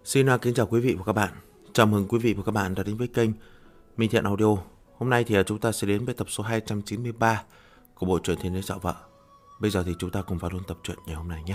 Xin kính chào quý vị và các bạn. Chào mừng quý vị và các bạn đã đến với kênh Minh Thiện Audio. Hôm nay thì chúng ta sẽ đến với tập số 293 của bộ truyện Thiên Đế Dạo Vợ. Bây giờ thì chúng ta cùng vào luôn tập truyện ngày hôm nay nhé.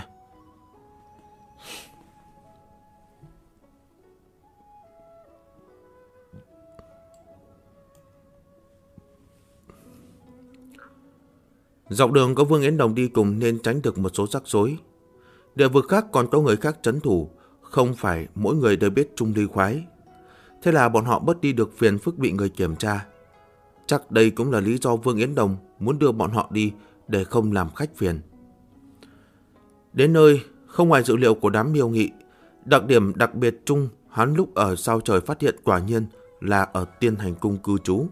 Dọc đường có Vương Yến Đồng đi cùng nên tránh được một số rắc rối. Địa vực khác còn có người khác trấn thủ, không phải mỗi người đều biết Trung Ly khoái. Thế là bọn họ bớt đi được phiền phức bị người kiểm tra. Chắc đây cũng là lý do Vương Yến Đồng muốn đưa bọn họ đi để không làm khách phiền. Đến nơi, không ngoài dữ liệu của đám Miêu Nghị, đặc điểm đặc biệt chung hắn lúc ở sao trời phát hiện quả nhiên là ở Tiên Hành Cung cư trú.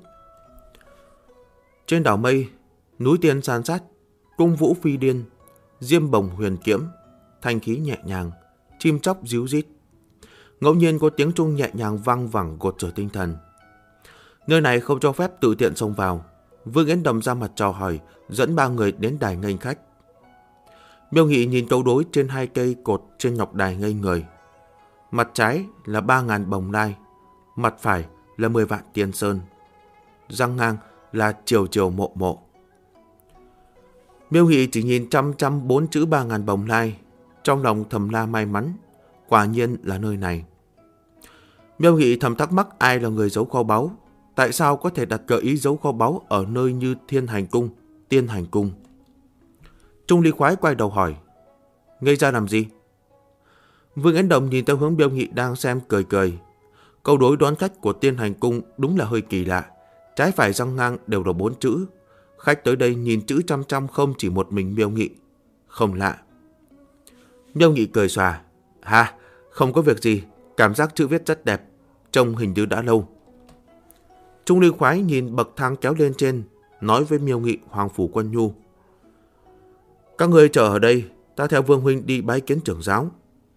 Trên đảo mây, núi tiên san sát, cung vũ phi điên, diêm bồng huyền kiếm, thanh khí nhẹ nhàng, chim chóc ríu rít. Ngẫu nhiên có tiếng chuông nhẹ nhàng vang vẳng gột rửa tinh thần. Nơi này không cho phép tự tiện xông vào. Vương Yến Đồng ra mặt chào hỏi, dẫn ba người đến đài nghênh khách. Miêu Nghị nhìn câu đối trên hai cây cột trên ngọc đài ngây người. Mặt trái là 3.000 bồng lai, mặt phải là 10 vạn tiên sơn, răng ngang là triều triều mộ mộ. Miêu Nghị chỉ nhìn chăm 4 chữ 3.000 bồng lai, trong lòng thầm la may mắn, quả nhiên là nơi này. Miêu Nghị thầm thắc mắc ai là người giấu kho báu, tại sao có thể đặt gợi ý giấu kho báu ở nơi như Thiên Hành Cung, Tiên Hành Cung. Trung Ly khoái quay đầu hỏi, ngây ra làm gì? Vương Yến Đồng nhìn theo hướng Miêu Nghị đang xem cười cười. Câu đối đón khách của Tiên Hành Cung đúng là hơi kỳ lạ, trái phải răng ngang đều là 4 chữ. Khách tới đây nhìn chữ chăm không chỉ một mình Miêu Nghị. Không lạ. Miêu Nghị cười xòa. Ha, không có việc gì, cảm giác chữ viết rất đẹp, trông hình như đã lâu. Trung Ly khoái nhìn bậc thang kéo lên trên, nói với Miêu Nghị, Hoàng Phủ Quân Nhu. Các người chờ ở đây, ta theo Vương huynh đi bái kiến trưởng giáo.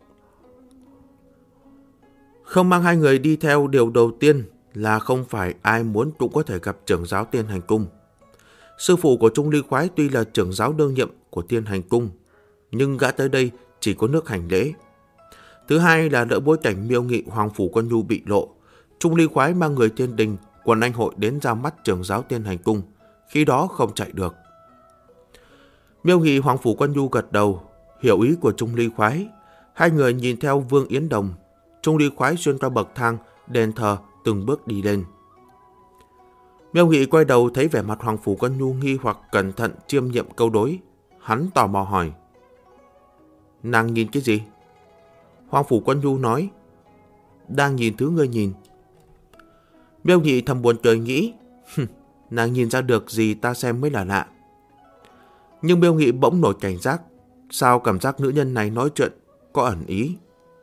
Không mang hai người đi theo, điều đầu tiên là không phải ai muốn cũng có thể gặp trưởng giáo Tiên Hành Cung. Sư phụ của Trung Ly khoái tuy là trưởng giáo đương nhiệm của Tiên Hành Cung, nhưng gã tới đây chỉ có nước hành lễ. Thứ hai là đỡ bối cảnh Miêu Nghị, Hoàng Phủ Quân Nhu bị lộ, Trung Ly khoái mang người thiên đình, quần anh hội đến ra mắt trưởng giáo Tiên Hành Cung, khi đó không chạy được. Miêu Nghị, Hoàng Phủ Quân Nhu gật đầu, hiểu ý của Trung Ly khoái. Hai người nhìn theo Vương Yến Đồng. Trung Ly khoái xuyên qua bậc thang, đền thờ từng bước đi lên. Miêu Nghị quay đầu thấy vẻ mặt Hoàng Phủ Quân Nhu nghi hoặc cẩn thận chiêm nghiệm câu đối. Hắn tò mò hỏi, nàng nhìn cái gì? Hoàng Phủ Quân Nhu nói, đang nhìn thứ ngươi nhìn. Miêu Nghị thầm buồn cười nghĩ, nàng nhìn ra được gì ta xem mới là lạ. Nhưng Miêu Nghị bỗng nổi cảnh giác, sao cảm giác nữ nhân này nói chuyện có ẩn ý.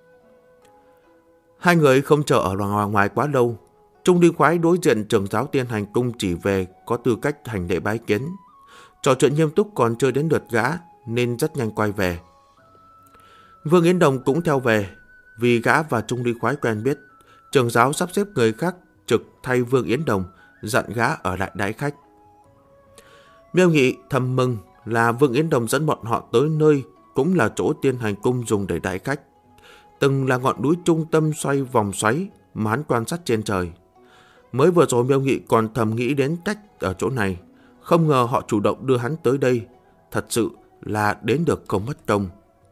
Hai người không chờ ở ngoài quá lâu. Trung Ly khoái đối diện trưởng giáo Tiên Hành Cung chỉ về có tư cách hành lễ bái kiến. Trò chuyện nghiêm túc còn chưa đến lượt gã nên rất nhanh quay về. Vương Yến Đồng cũng theo về, vì gã và Trung Ly khoái quen biết. Trưởng giáo sắp xếp người khác trực thay Vương Yến Đồng, dặn gã ở lại đãi khách. Miêu Nghị thầm mừng là Vương Yến Đồng dẫn bọn họ tới nơi cũng là chỗ Tiên Hành Cung dùng để đãi khách, từng là ngọn núi trung tâm xoay vòng xoáy mà hắn quan sát trên trời. Mới vừa rồi Miêu Nghị còn thầm nghĩ đến cách ở chỗ này, không ngờ họ chủ động đưa hắn tới đây, thật sự là đến được không mất công.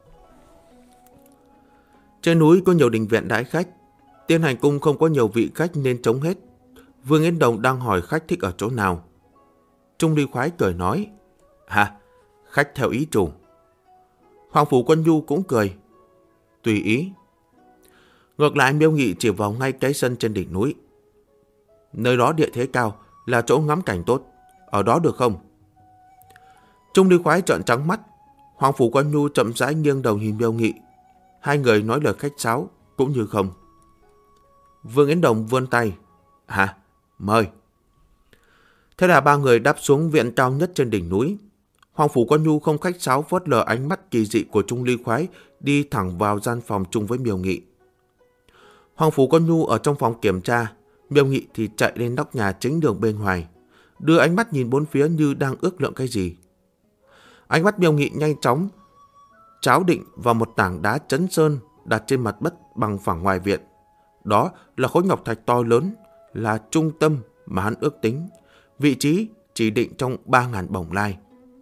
Trên núi có nhiều đình viện đãi khách, Tiên Hành Cung không có nhiều vị khách nên trống hết. Vương Yến Đồng đang hỏi khách thích ở chỗ nào. Trung Ly khoái cười nói, khách theo ý chủ. Hoàng Phủ Quân Nhu cũng cười, tùy ý. Ngược lại Miêu Nghị chỉ vào ngay cái sân trên đỉnh núi. Nơi đó địa thế cao, là chỗ ngắm cảnh tốt, ở đó được không? Trung Ly khoái trợn trắng mắt. Hoàng Phủ Quân Nhu chậm rãi nghiêng đầu nhìn Miêu Nghị. Hai người nói lời khách sáo cũng như không. Vương Yến Đồng vươn tay, mời. Thế là ba người đáp xuống viện cao nhất trên đỉnh núi. Hoàng Phủ Quân Nhu không khách sáo phớt lờ ánh mắt kỳ dị của Trung Ly khoái, đi thẳng vào gian phòng chung với Miêu Nghị. Hoàng Phủ Quân Nhu ở trong phòng kiểm tra, Miêu Nghị thì chạy lên nóc nhà chính đường bên ngoài, đưa ánh mắt nhìn bốn phía như đang ước lượng cái gì. Ánh mắt Miêu Nghị nhanh chóng cháo định vào một tảng đá chấn sơn đặt trên mặt đất bằng phẳng ngoài viện. Đó là khối ngọc thạch to lớn, là trung tâm mà hắn ước tính, vị trí chỉ định trong 3.000 bổng lai.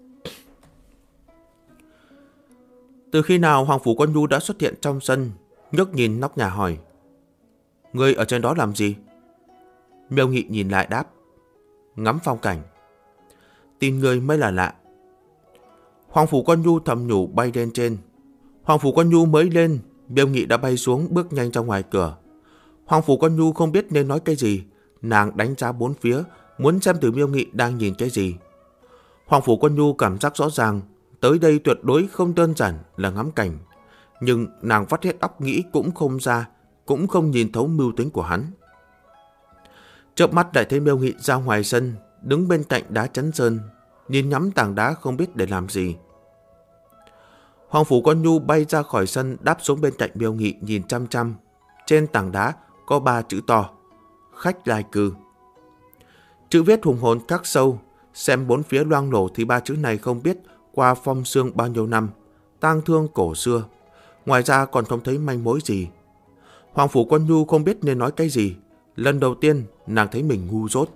Từ khi nào Hoàng Phủ Quân Nhu đã xuất hiện trong sân, ngước nhìn nóc nhà hỏi: Ngươi ở trên đó làm gì? Miêu Nghị nhìn lại đáp: Ngắm phong cảnh. Tin ngươi mới là lạ. Hoàng Phủ Quân Nhu thầm nhủ bay lên trên. Hoàng Phủ Quân Nhu mới lên, Miêu Nghị đã bay xuống bước nhanh ra ngoài cửa. Hoàng Phủ Quân Nhu không biết nên nói cái gì, nàng đánh giá bốn phía, muốn xem từ Miêu Nghị đang nhìn cái gì. Hoàng Phủ Quân Nhu cảm giác rõ ràng, tới đây tuyệt đối không đơn giản là ngắm cảnh, nhưng nàng vắt hết óc nghĩ cũng không ra, cũng không nhìn thấu mưu tính của hắn. Chớp mắt lại thấy Miêu Nghị ra ngoài sân, đứng bên cạnh đá chắn sơn, nhìn ngắm tảng đá không biết để làm gì. Hoàng Phủ Quân Nhu bay ra khỏi sân, đáp xuống bên cạnh Miêu Nghị nhìn chăm chăm. Trên tảng đá có 3 chữ to: Khách lai cư. Chữ viết hùng hồn khắc sâu, xem bốn phía loang lổ thì 3 chữ này không biết qua phong sương bao nhiêu năm, tang thương cổ xưa. Ngoài ra còn không thấy manh mối gì. Hoàng Phủ Quân Nhu không biết nên nói cái gì. Lần đầu tiên nàng thấy mình ngu dốt.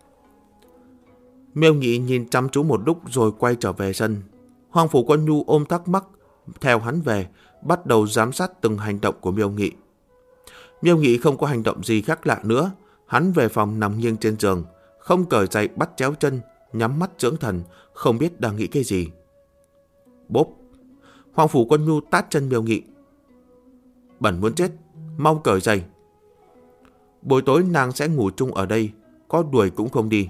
Miêu Nghị nhìn chăm chú một lúc rồi quay trở về sân. Hoàng Phủ Quân Nhu ôm thắc mắc theo hắn về, bắt đầu giám sát từng hành động của Miêu Nghị. Miêu Nghị không có hành động gì khác lạ nữa. Hắn về phòng nằm nghiêng trên giường, không cởi giày bắt chéo chân, nhắm mắt dưỡng thần, không biết đang nghĩ cái gì. Bốp! Hoàng Phủ Quân Nhu tát chân Miêu Nghị. Bẩn muốn chết, mau cởi giày. Buổi tối nàng sẽ ngủ chung ở đây, có đuổi cũng không đi.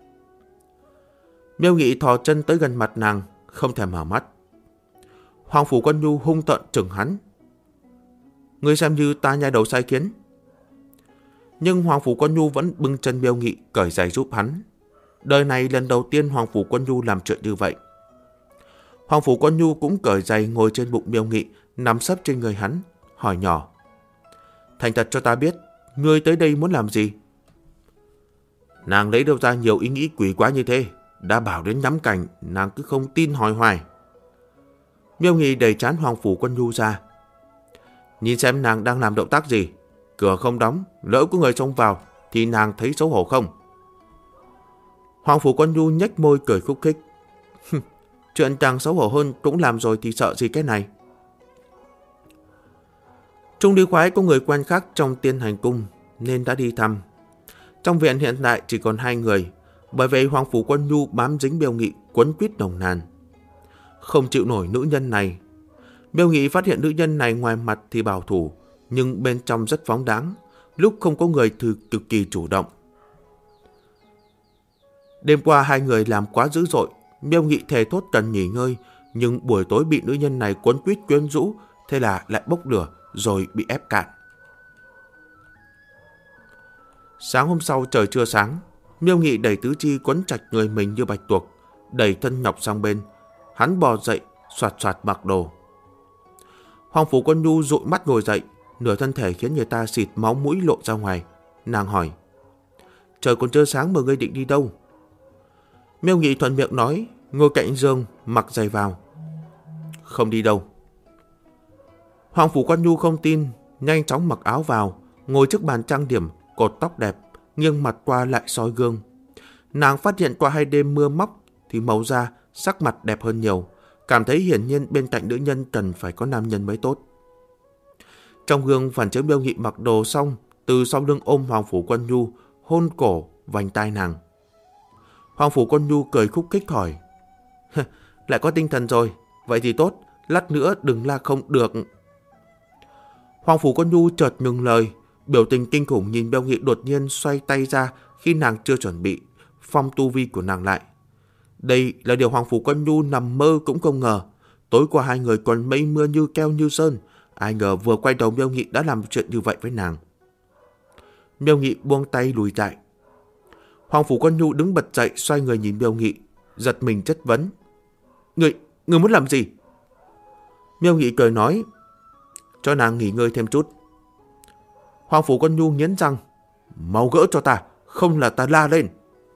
Miêu Nghị thò chân tới gần mặt nàng, không thèm mở mắt. Hoàng Phủ Quân Nhu hung tợn chừng hắn. Ngươi xem như ta nhai đầu sai khiến. Nhưng Hoàng Phủ Quân Nhu vẫn bưng chân Miêu Nghị cởi giày giúp hắn. Đời này lần đầu tiên Hoàng Phủ Quân Nhu làm chuyện như vậy. Hoàng Phủ Quân Nhu cũng cởi giày ngồi trên bụng Miêu Nghị, nằm sấp trên người hắn, hỏi nhỏ: Thành thật cho ta biết, ngươi tới đây muốn làm gì? Nàng lấy đâu ra nhiều ý nghĩ quỷ quá như thế? Đã bảo đến ngắm cảnh, nàng cứ không tin hỏi hoài. Miêu Nghị đẩy trán Hoàng Phủ Quân Nhu ra. Nhìn xem nàng đang làm động tác gì. Cửa không đóng, lỡ có người xông vào thì nàng thấy xấu hổ không? Hoàng Phủ Quân Nhu nhếch môi cười khúc khích. Chuyện càng xấu hổ hơn cũng làm rồi thì sợ gì cái này. Trung Lý Khoái có người quen khác trong Tiên Hành Cung nên đã đi thăm. Trong viện hiện tại chỉ còn 2 người, bởi vậy Hoàng Phủ Quân Nhu bám dính Miêu Nghị quấn quýt nồng nàn. Không chịu nổi nữ nhân này. Miêu Nghị phát hiện nữ nhân này ngoài mặt thì bảo thủ, nhưng bên trong rất phóng đáng, lúc không có người thì cực kỳ chủ động. Đêm qua 2 người làm quá dữ dội, Miêu Nghị thề thốt cần nghỉ ngơi, nhưng buổi tối bị nữ nhân này quấn quýt quyến rũ, thế là lại bốc lửa rồi bị ép cạn. Sáng hôm sau trời chưa sáng, Miêu Nghị đẩy tứ chi quấn chặt người mình như bạch tuộc, đẩy thân nhọc sang bên. Hắn bò dậy, soạt soạt mặc đồ. Hoàng Phủ Quân Nhu dụi mắt ngồi dậy, nửa thân thể khiến người ta xịt máu mũi lộ ra ngoài. Nàng hỏi: Trời còn chưa sáng mà ngươi định đi đâu? Miêu Nghị thuận miệng nói, ngồi cạnh giường mặc giày vào. Không đi đâu. Hoàng Phủ Quân Nhu không tin, nhanh chóng mặc áo vào, ngồi trước bàn trang điểm, cột tóc đẹp, nghiêng mặt qua lại soi gương. Nàng phát hiện qua 2 đêm mưa móc thì màu da, sắc mặt đẹp hơn nhiều, cảm thấy hiển nhiên bên cạnh nữ nhân cần phải có nam nhân mới tốt. Trong gương phản chiếu Miêu Nghị mặc đồ xong, từ sau lưng ôm Hoàng Phủ Quân Nhu, hôn cổ, vành tai nàng. Hoàng Phủ Quân Nhu cười khúc khích hỏi: Lại có tinh thần rồi, vậy thì tốt, lát nữa đừng la không được. Hoàng Phủ Quân Nhu chợt ngừng lời, biểu tình kinh khủng nhìn Miêu Nghị đột nhiên xoay tay ra khi nàng chưa chuẩn bị, phong tu vi của nàng lại. Đây là điều Hoàng Phủ Quân Nhu nằm mơ cũng không ngờ. Tối qua 2 người còn mây mưa như keo như sơn, ai ngờ vừa quay đầu Miêu Nghị đã làm chuyện như vậy với nàng. Miêu Nghị buông tay lùi lại. Hoàng Phủ Quân Nhu đứng bật dậy, xoay người nhìn Miêu Nghị, giật mình chất vấn: Người muốn làm gì? Miêu Nghị cười nói: Cho nàng nghỉ ngơi thêm chút. Hoàng Phủ Quân Nhu nghiến răng: Mau gỡ cho ta, không là ta la lên.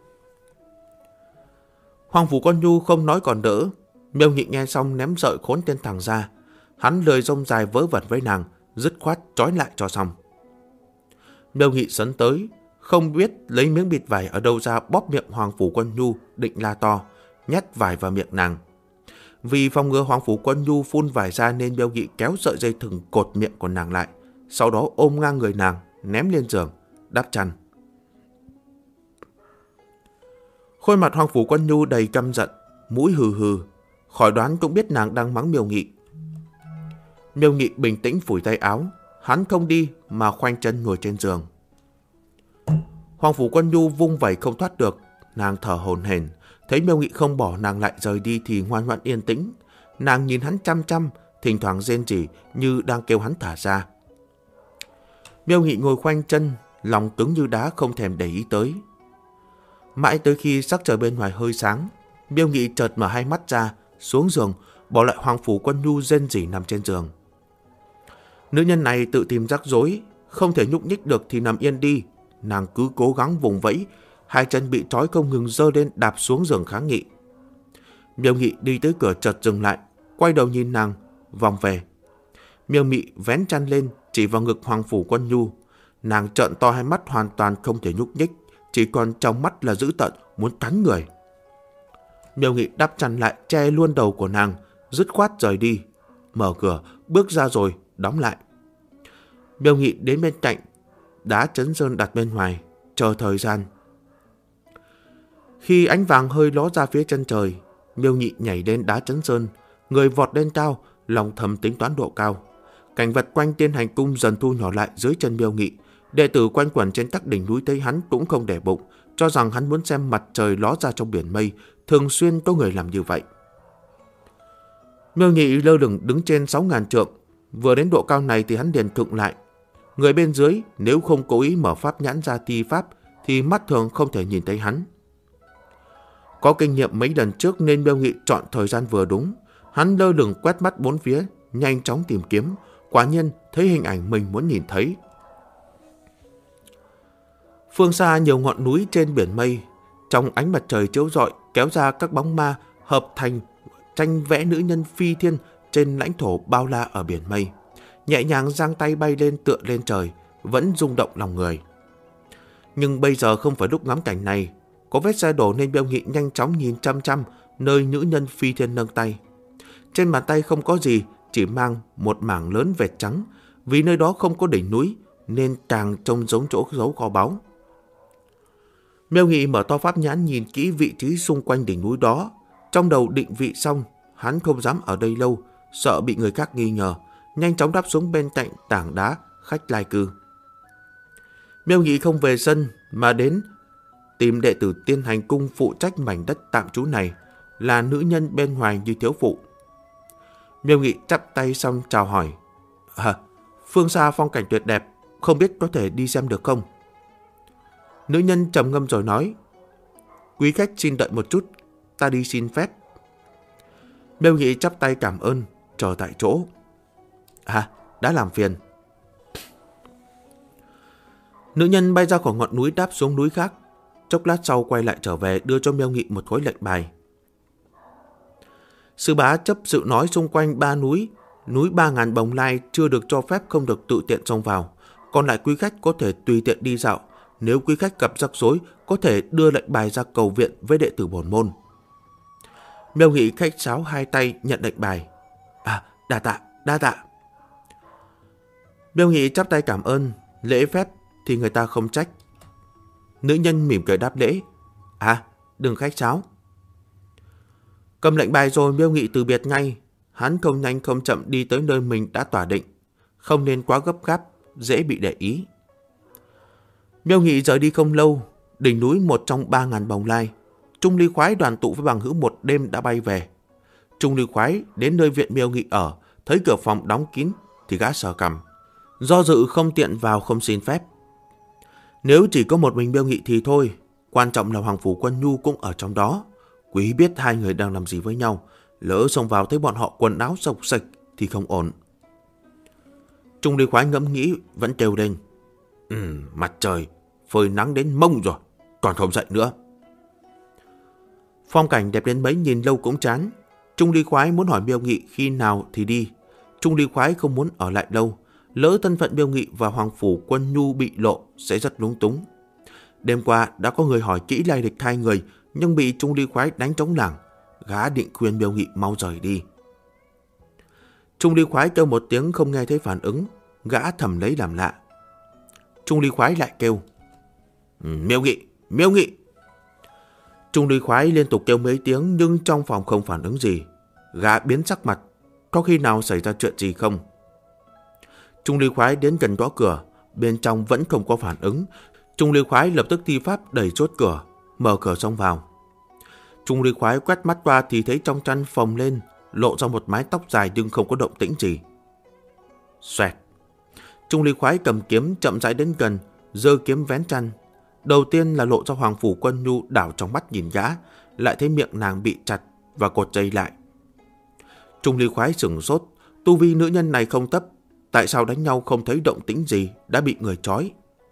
Hoàng Phủ Quân Nhu không nói còn đỡ. Miêu Nghị nghe xong ném sợi khốn tên thằng ra. Hắn lời rông dài vớ vẩn với nàng, dứt khoát trói lại cho xong. Miêu Nghị sấn tới, không biết lấy miếng bịt vải ở đâu ra bóp miệng Hoàng Phủ Quân Nhu định la to, nhét vải vào miệng nàng. Vì phòng ngừa Hoàng Phủ Quân Nhu phun vải ra nên Miêu Nghị kéo sợi dây thừng cột miệng của nàng lại, sau đó ôm ngang người nàng, ném lên giường, đắp chăn. Khuôn mặt Hoàng Phủ Quân Nhu đầy căm giận, mũi hừ hừ, khỏi đoán cũng biết nàng đang mắng Miêu Nghị. Miêu Nghị bình tĩnh phủi tay áo, hắn không đi mà khoanh chân ngồi trên giường. Hoàng Phủ Quân Nhu vung vẩy không thoát được, nàng thở hổn hển, thấy Miêu Nghị không bỏ nàng lại rời đi thì ngoan ngoãn yên tĩnh. Nàng nhìn hắn chăm chăm, thỉnh thoảng rên rỉ như đang kêu hắn thả ra. Miêu Nghị ngồi khoanh chân, lòng cứng như đá không thèm để ý tới. Mãi tới khi sắc trời bên ngoài hơi sáng, Miêu Nghị chợt mở hai mắt ra, xuống giường, bỏ lại Hoàng Phủ Quân Nhu rên rỉ nằm trên giường. Nữ nhân này tự tìm rắc rối, không thể nhúc nhích được thì nằm yên đi. Nàng cứ cố gắng vùng vẫy, hai chân bị trói không ngừng giơ lên đạp xuống giường kháng nghị. Miêu Nghị đi tới cửa chợt dừng lại, quay đầu nhìn nàng, vòng về. Miêu Nghị vén chăn lên, chỉ vào ngực Hoàng Phủ Quân Nhu. Nàng trợn to hai mắt hoàn toàn không thể nhúc nhích, chỉ còn trong mắt là dữ tợn, muốn cắn người. Miêu Nghị đắp chăn lại, che luôn đầu của nàng, dứt khoát rời đi. Mở cửa, bước ra rồi, đóng lại. Miêu Nghị đến bên cạnh, đá chấn sơn đặt bên ngoài, chờ thời gian. Khi ánh vàng hơi ló ra phía chân trời, Miêu Nghị nhảy lên đá chấn sơn, người vọt lên cao, lòng thầm tính toán độ cao. Cảnh vật quanh Tiên Hành Cung dần thu nhỏ lại dưới chân Miêu Nghị. Đệ tử quanh quẩn trên các đỉnh núi thấy hắn cũng không để bụng, cho rằng hắn muốn xem mặt trời ló ra trong biển mây. Thường xuyên có người làm như vậy. Miêu Nghị lơ lửng đứng trên 6.000 trượng. Vừa đến độ cao này thì hắn liền thượng lại. Người bên dưới nếu không cố ý mở pháp nhãn ra thi pháp thì mắt thường không thể nhìn thấy hắn. Có kinh nghiệm mấy lần trước nên Miêu Nghị chọn thời gian vừa đúng. Hắn lơ lửng quét mắt bốn phía, nhanh chóng tìm kiếm. Quả nhiên thấy hình ảnh mình muốn nhìn thấy. Phương xa nhiều ngọn núi trên biển mây, trong ánh mặt trời chiếu rọi kéo ra các bóng ma hợp thành tranh vẽ nữ nhân phi thiên trên lãnh thổ bao la ở biển mây. Nhẹ nhàng giang tay bay lên tựa lên trời, vẫn rung động lòng người. Nhưng bây giờ không phải lúc ngắm cảnh này. Có vết xe đổ nên Miêu Nghị nhanh chóng nhìn chăm chăm nơi nữ nhân phi thiên nâng tay. Trên bàn tay không có gì, chỉ mang một mảng lớn vệt trắng. Vì nơi đó không có đỉnh núi nên càng trông giống chỗ giấu kho báu. Miêu Nghị mở to pháp nhãn nhìn kỹ vị trí xung quanh đỉnh núi đó. Trong đầu định vị xong, hắn không dám ở đây lâu, sợ bị người khác nghi ngờ, nhanh chóng đáp xuống bên cạnh tảng đá khách lai cư. Miêu Nghị không về sân mà đến tìm đệ tử Tiên Hành Cung phụ trách mảnh đất tạm trú này, là nữ nhân bên ngoài như thiếu phụ. Miêu Nghị chắp tay xong chào hỏi. Phương xa phong cảnh tuyệt đẹp, không biết có thể đi xem được không? Nữ nhân trầm ngâm rồi nói, quý khách xin đợi một chút, ta đi xin phép. Miêu Nghị chắp tay cảm ơn, chờ tại chỗ. Đã làm phiền. Nữ nhân bay ra khỏi ngọn núi đáp xuống núi khác, chốc lát sau quay lại trở về đưa cho Miêu Nghị một khối lệnh bài. Sư bá chấp sự nói xung quanh 3 núi 3.000 bồng lai chưa được cho phép không được tự tiện xông vào, còn lại quý khách có thể tùy tiện đi dạo. Nếu quý khách gặp rắc rối, có thể đưa lệnh bài ra cầu viện với đệ tử bổn môn. Miêu Nghị khách sáo hai tay nhận lệnh bài. Đa tạ. Miêu Nghị chắp tay cảm ơn, lễ phép thì người ta không trách. Nữ nhân mỉm cười đáp lễ. Đừng khách sáo. Cầm lệnh bài rồi Miêu Nghị từ biệt ngay. Hắn không nhanh không chậm đi tới nơi mình đã tỏa định, không nên quá gấp gáp, dễ bị để ý. Miêu Nghị rời đi không lâu, đỉnh núi một trong 3.000 bồng lai, Trung Ly Khoái đoàn tụ với bằng hữu một đêm đã bay về. Trung Ly Khoái đến nơi viện Miêu Nghị ở, thấy cửa phòng đóng kín thì gã sờ cằm, do dự không tiện vào không xin phép. Nếu chỉ có một mình Miêu Nghị thì thôi, quan trọng là Hoàng Phủ Quân Nhu cũng ở trong đó. Quý biết hai người đang làm gì với nhau, lỡ xông vào thấy bọn họ quần áo xộc xệch thì không ổn. Trung Ly Khoái ngẫm nghĩ vẫn kêu lên. Mặt trời phơi nắng đến mông rồi, còn không dậy nữa. Phong cảnh đẹp đến mấy nhìn lâu cũng chán. Trung Ly Khoái muốn hỏi Miêu Nghị khi nào thì đi. Trung Ly Khoái không muốn ở lại lâu, Lỡ thân phận Miêu Nghị và Hoàng Phủ Quân Nhu bị lộ sẽ rất lúng túng. Đêm qua đã có người hỏi kỹ lai lịch hai người, nhưng bị Trung Ly Khoái đánh trống lảng. Gã định khuyên Miêu Nghị mau rời đi. Trung Ly Khoái kêu một tiếng không nghe thấy phản ứng, gã thầm lấy làm lạ. Trung Ly Khoái lại kêu: Miêu Nghị, Miêu Nghị. Trung Ly Khoái liên tục kêu mấy tiếng nhưng trong phòng không phản ứng gì. Gã biến sắc mặt, có khi nào xảy ra chuyện gì không? Trung Ly Khoái đến gần gõ cửa, bên trong vẫn không có phản ứng. Trung Ly Khoái lập tức thi pháp đẩy chốt cửa, mở cửa xông vào. Trung Ly Khoái quét mắt qua thì thấy trong chăn phồng lên, lộ ra một mái tóc dài nhưng không có động tĩnh gì. Xoẹt. Trung Ly Khoái cầm kiếm chậm rãi đến gần, giơ kiếm vén chăn. Đầu tiên là lộ ra Hoàng Phủ Quân Nhu đảo trong mắt nhìn gã, lại thấy miệng nàng bị chặt và cột dây lại. Trung Ly Khoái sửng sốt, tu vi nữ nhân này không thấp, tại sao đánh nhau không thấy động tĩnh gì, đã bị người trói.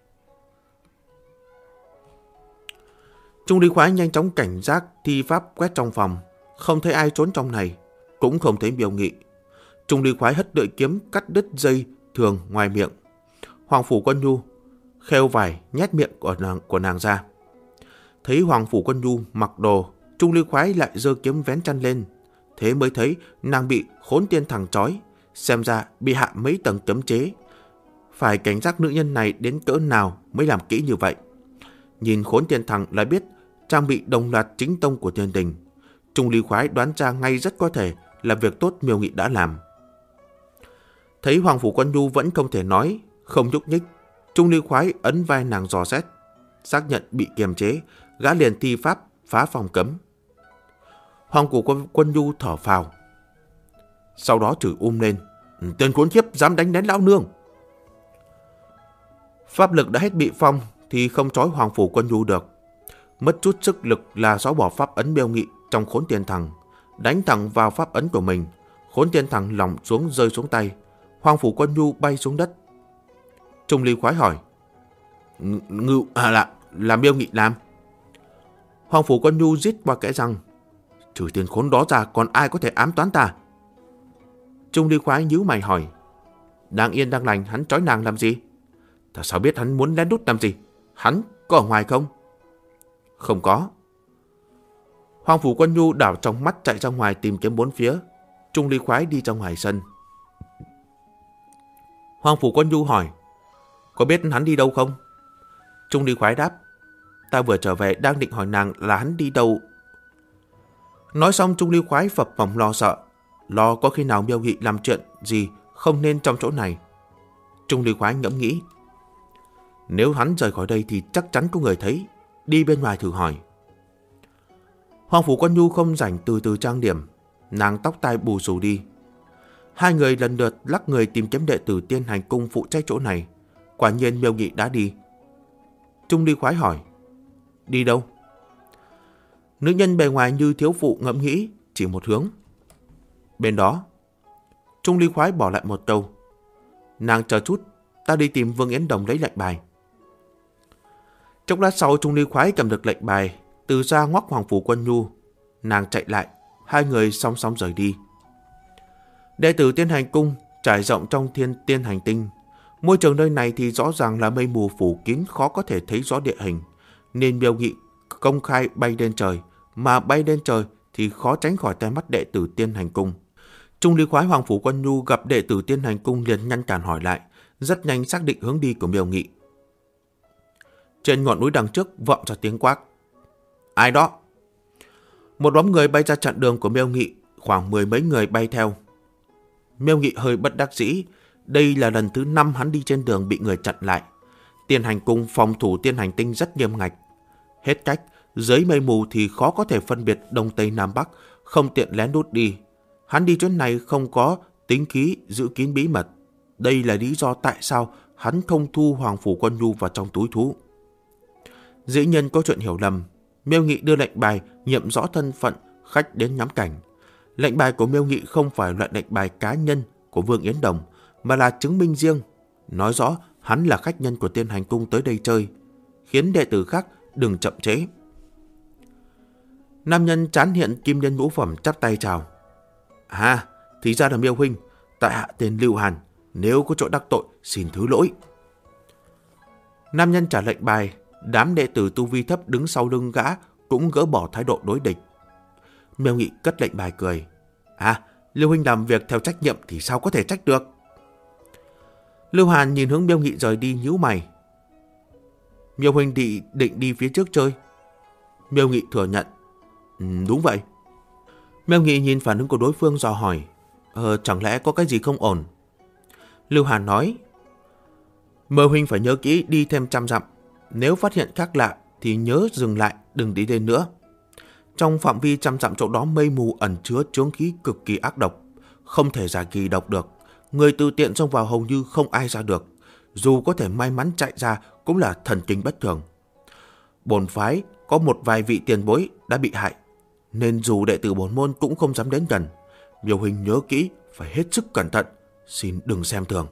Trung Ly Khoái nhanh chóng cảnh giác thi pháp quét trong phòng, không thấy ai trốn trong này, cũng không thấy Miêu Nghị. Trung Ly Khoái hất lưỡi kiếm cắt đứt dây thường ngoài miệng. Hoàng Phủ Quân Nhu khêu vải nhét miệng của nàng ra. Thấy Hoàng Phủ Quân Nhu mặc đồ, Trung Ly Khoái lại giơ kiếm vén chăn lên. Thế mới thấy nàng bị Khốn Tiên Thằng trói, xem ra bị hạ mấy tầng cấm chế. Phải cảnh giác nữ nhân này đến cỡ nào mới làm kỹ như vậy. Nhìn Khốn Tiên Thằng là biết trang bị đồng loạt chính tông của thiên đình. Trung Ly Khoái đoán ra ngay rất có thể là việc tốt Miêu Nghị đã làm. Thấy Hoàng Phủ Quân Nhu vẫn không thể nói, không nhúc nhích, Trung Ly Khoái ấn vai nàng dò xét, xác nhận bị kiềm chế, gã liền thi pháp phá phòng cấm. Hoàng Phủ Quân Nhu thở phào, sau đó chửi lên: Tên khốn kiếp dám đánh đến lão nương. Pháp lực đã hết bị phong thì không trói Hoàng Phủ Quân Nhu được. Mất chút sức lực là xóa bỏ pháp ấn Miêu Nghị trong Khốn Tiên Thằng, đánh thẳng vào pháp ấn của mình. Khốn Tiên Thằng lỏng xuống rơi xuống tay, Hoàng Phủ Quân Nhu bay xuống đất. Trung Ly Khoái hỏi: là Miêu Nghị làm? Hoàng Phủ Quân Nhu rít qua kẽ răng: Trừ tên khốn đó ra còn ai có thể ám toán ta? Trung Ly Khoái nhíu mày hỏi: Đang yên đang lành hắn trói nàng làm gì? Ta sao biết hắn muốn lén lút làm gì? Hắn có ở ngoài không? Không có. Hoàng Phủ Quân Nhu đảo trong mắt chạy ra ngoài tìm kiếm bốn phía. Trung Ly Khoái đi ra ngoài sân. Hoàng Phủ Quân Nhu hỏi: Có biết hắn đi đâu không? Trung Ly Khoái đáp: Ta vừa trở về đang định hỏi nàng là hắn đi đâu. Nói xong Trung Ly Khoái phập phồng lo sợ, lo có khi nào Miêu Nghị làm chuyện gì không nên trong chỗ này. Trung Ly Khoái ngẫm nghĩ: Nếu hắn rời khỏi đây thì chắc chắn có người thấy, đi bên ngoài thử hỏi. Hoàng Phủ Quân Nhu không rảnh từ từ trang điểm, nàng tóc tai bù xù đi. Hai người lần lượt lắc người tìm kiếm đệ tử Tiên Hành Cung phụ trách chỗ này. Quả nhiên Miêu Nghị đã đi. Trung Ly Khoái hỏi: Đi đâu? Nữ nhân bề ngoài như thiếu phụ ngẫm nghĩ, chỉ một hướng: Bên đó. Trung Ly Khoái bỏ lại một câu: Nàng chờ chút, ta đi tìm Vương Yến Đồng lấy lệnh bài. Chốc lát sau Trung Ly Khoái cầm được lệnh bài, từ xa ngoắc Hoàng Phủ Quân Nhu. Nàng chạy lại, hai người song song rời đi. Đệ tử Tiên Hành Cung trải rộng trong tiên hành tinh. Môi trường nơi này thì rõ ràng là mây mù phủ kín, khó có thể thấy rõ địa hình, nên Miêu Nghị công khai bay lên trời, mà bay lên trời thì khó tránh khỏi tai mắt đệ tử Tiên Hành Cung. Trung Ly Khoái Hoàng Phủ Quân Nhu gặp đệ tử Tiên Hành Cung liền ngăn cản hỏi lại, rất nhanh xác định hướng đi của Miêu Nghị. Trên ngọn núi đằng trước vọng ra tiếng quát: Ai đó? Một đám người bay ra chặn đường của Miêu Nghị, khoảng 10 mấy người bay theo. Miêu Nghị hơi bất đắc dĩ, đây là lần thứ 5 hắn đi trên đường bị người chặn lại. Tiên Hành Cung phòng thủ tiên hành tinh rất nghiêm ngặt. Hết cách, dưới mây mù thì khó có thể phân biệt đông tây nam bắc, không tiện lén lút đi. Hắn đi chuyến này không có tính khí giữ kín bí mật. Đây là lý do tại sao hắn không thu Hoàng Phủ Quân Nhu vào trong túi thú. Dĩ nhiên có chuyện hiểu lầm. Miêu Nghị đưa lệnh bài nhiệm rõ thân phận khách đến ngắm cảnh. Lệnh bài của Miêu Nghị không phải loại lệnh bài cá nhân của Vương Yến Đồng, mà là chứng minh riêng, nói rõ hắn là khách nhân của Tiên Hành Cung tới đây chơi, khiến đệ tử khác đừng chậm trễ. Nam nhân trán hiện kim nhân ngũ phẩm chắp tay chào: Thì ra là Miêu huynh, tại hạ tên Lưu Hàn, Nếu có chỗ đắc tội, xin thứ lỗi. Nam nhân trả lệnh bài, đám đệ tử tu vi thấp đứng sau lưng gã cũng gỡ bỏ thái độ đối địch. Miêu Nghị cất lệnh bài cười. Lưu huynh làm việc theo trách nhiệm thì sao có thể trách được. Lưu Hàn nhìn hướng Miêu Nghị rời đi nhíu mày. Miêu huynh định đi phía trước chơi. Miêu Nghị thừa nhận. Đúng vậy. Miêu Nghị nhìn phản ứng của đối phương dò hỏi. Chẳng lẽ có cái gì không ổn? Lưu Hàn nói. Miêu huynh phải nhớ kỹ đi thêm 100 dặm. Nếu phát hiện khác lạ thì nhớ dừng lại, đừng đi lên nữa. Trong phạm vi 100 dặm chỗ đó mây mù ẩn chứa chướng khí cực kỳ ác độc, không thể giải kỳ độc được. Người tự tiện xông vào hầu như không ai ra được. Dù có thể may mắn chạy ra cũng là thần kinh bất thường. Bổn phái có một vài vị tiền bối đã bị hại, nên dù đệ tử bổn môn cũng không dám đến gần. Miêu huynh nhớ kỹ, phải hết sức cẩn thận, xin đừng xem thường.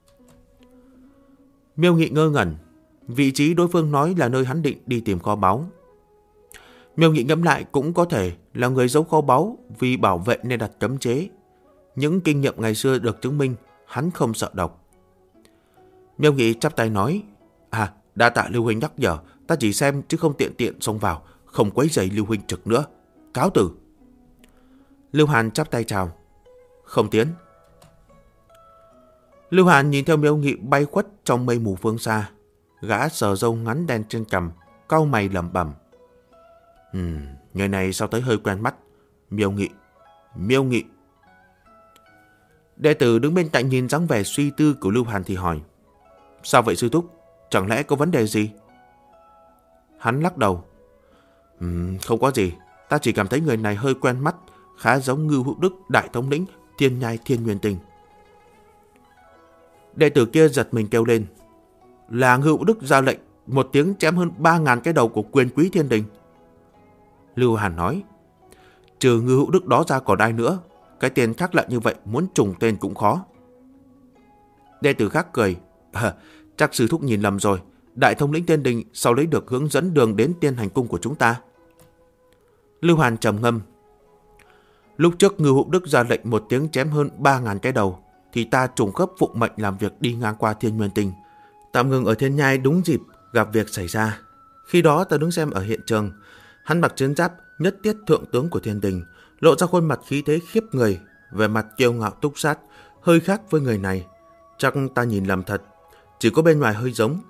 Miêu Nghị ngơ ngẩn, vị trí đối phương nói là nơi hắn định đi tìm kho báu. Miêu Nghị ngẫm lại cũng có thể là người giấu kho báu vì bảo vệ nên đặt cấm chế. Những kinh nghiệm ngày xưa được chứng minh hắn không sợ độc. Miêu Nghị chắp tay nói. Đa tạ Lưu huynh nhắc nhở, ta chỉ xem chứ không tiện xông vào, không quấy rầy Lưu huynh trực nữa. Cáo từ. Lưu Hàn chắp tay chào. Không tiến. Lưu Hàn nhìn theo Miêu Nghị bay khuất trong mây mù phương xa. Gã sờ râu ngắn đen trên cằm, cau mày lẩm bẩm. Người này sao thấy hơi quen mắt. Miêu Nghị. Đệ tử đứng bên cạnh nhìn dáng vẻ suy tư của Lưu Hàn thì hỏi. Sao vậy sư thúc? Chẳng lẽ có vấn đề gì? Hắn lắc đầu. Không có gì. Ta chỉ cảm thấy người này hơi quen mắt, khá giống Ngưu Hữu Đức, đại thống lĩnh Thiên Nhai Thiên Nguyên Tinh. Đệ tử kia giật mình kêu lên. Là Ngưu Hữu Đức ra lệnh một tiếng chém hơn 3.000 cái đầu của quyền quý thiên đình. Lưu Hàn nói. Trừ Ngưu Hữu Đức đó ra còn ai nữa? Cái tên khác lạ như vậy muốn trùng tên cũng khó. Đệ tử khác cười. Chắc sư thúc nhìn lầm rồi. Đại thống lĩnh thiên đình sau lấy được hướng dẫn đường đến Tiên Hành Cung của chúng ta. Lưu Hàn trầm ngâm. Lúc trước Ngưu Hữu Đức ra lệnh một tiếng chém hơn 3.000 cái đầu, thì ta trùng khớp phụng mệnh làm việc đi ngang qua Thiên Nguyên Tinh, tạm ngừng ở Thiên Nhai đúng dịp gặp việc xảy ra. Khi đó ta đứng xem ở hiện trường, hắn mặc chiến giáp nhất tiết thượng tướng của thiên đình, lộ ra khuôn mặt khí thế khiếp người, về mặt kiêu ngạo túc sát, hơi khác với người này. Chắc ta nhìn lầm thật, chỉ có bên ngoài hơi giống.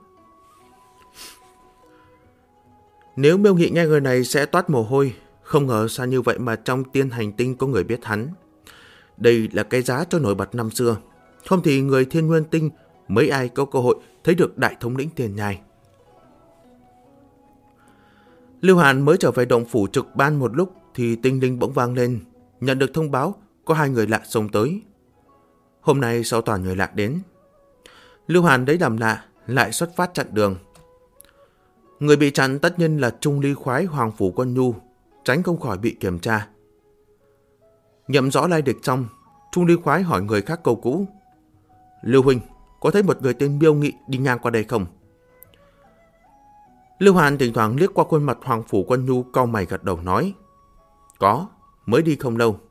Nếu Miêu Nghị nghe người này sẽ toát mồ hôi, không ngờ xa như vậy mà trong Tiên Hành Tinh có người biết hắn. Đây là cái giá cho nổi bật năm xưa, không thì người Thiên Nguyên Tinh mấy ai có cơ hội thấy được đại thống lĩnh Thiên Nhai. Lưu Hàn mới trở về động phủ trực ban một lúc thì tinh linh bỗng vang lên, nhận được thông báo có 2 người lạ xông tới. Hôm nay sao toàn người lạ đến? Lưu Hàn lấy làm lạ, lại xuất phát chặn đường. Người bị chặn tất nhiên là Trung Ly Khoái Hoàng Phủ Quân Nhu, tránh không khỏi bị kiểm tra. Nhậm rõ lai địch xong, Trung Ly Khoái hỏi người khác câu cũ. Lưu huynh, có thấy một người tên Miêu Nghị đi ngang qua đây không? Lưu Hàn thỉnh thoảng liếc qua khuôn mặt Hoàng Phủ Quân Nhu, cau mày gật đầu nói. Có, mới đi không lâu.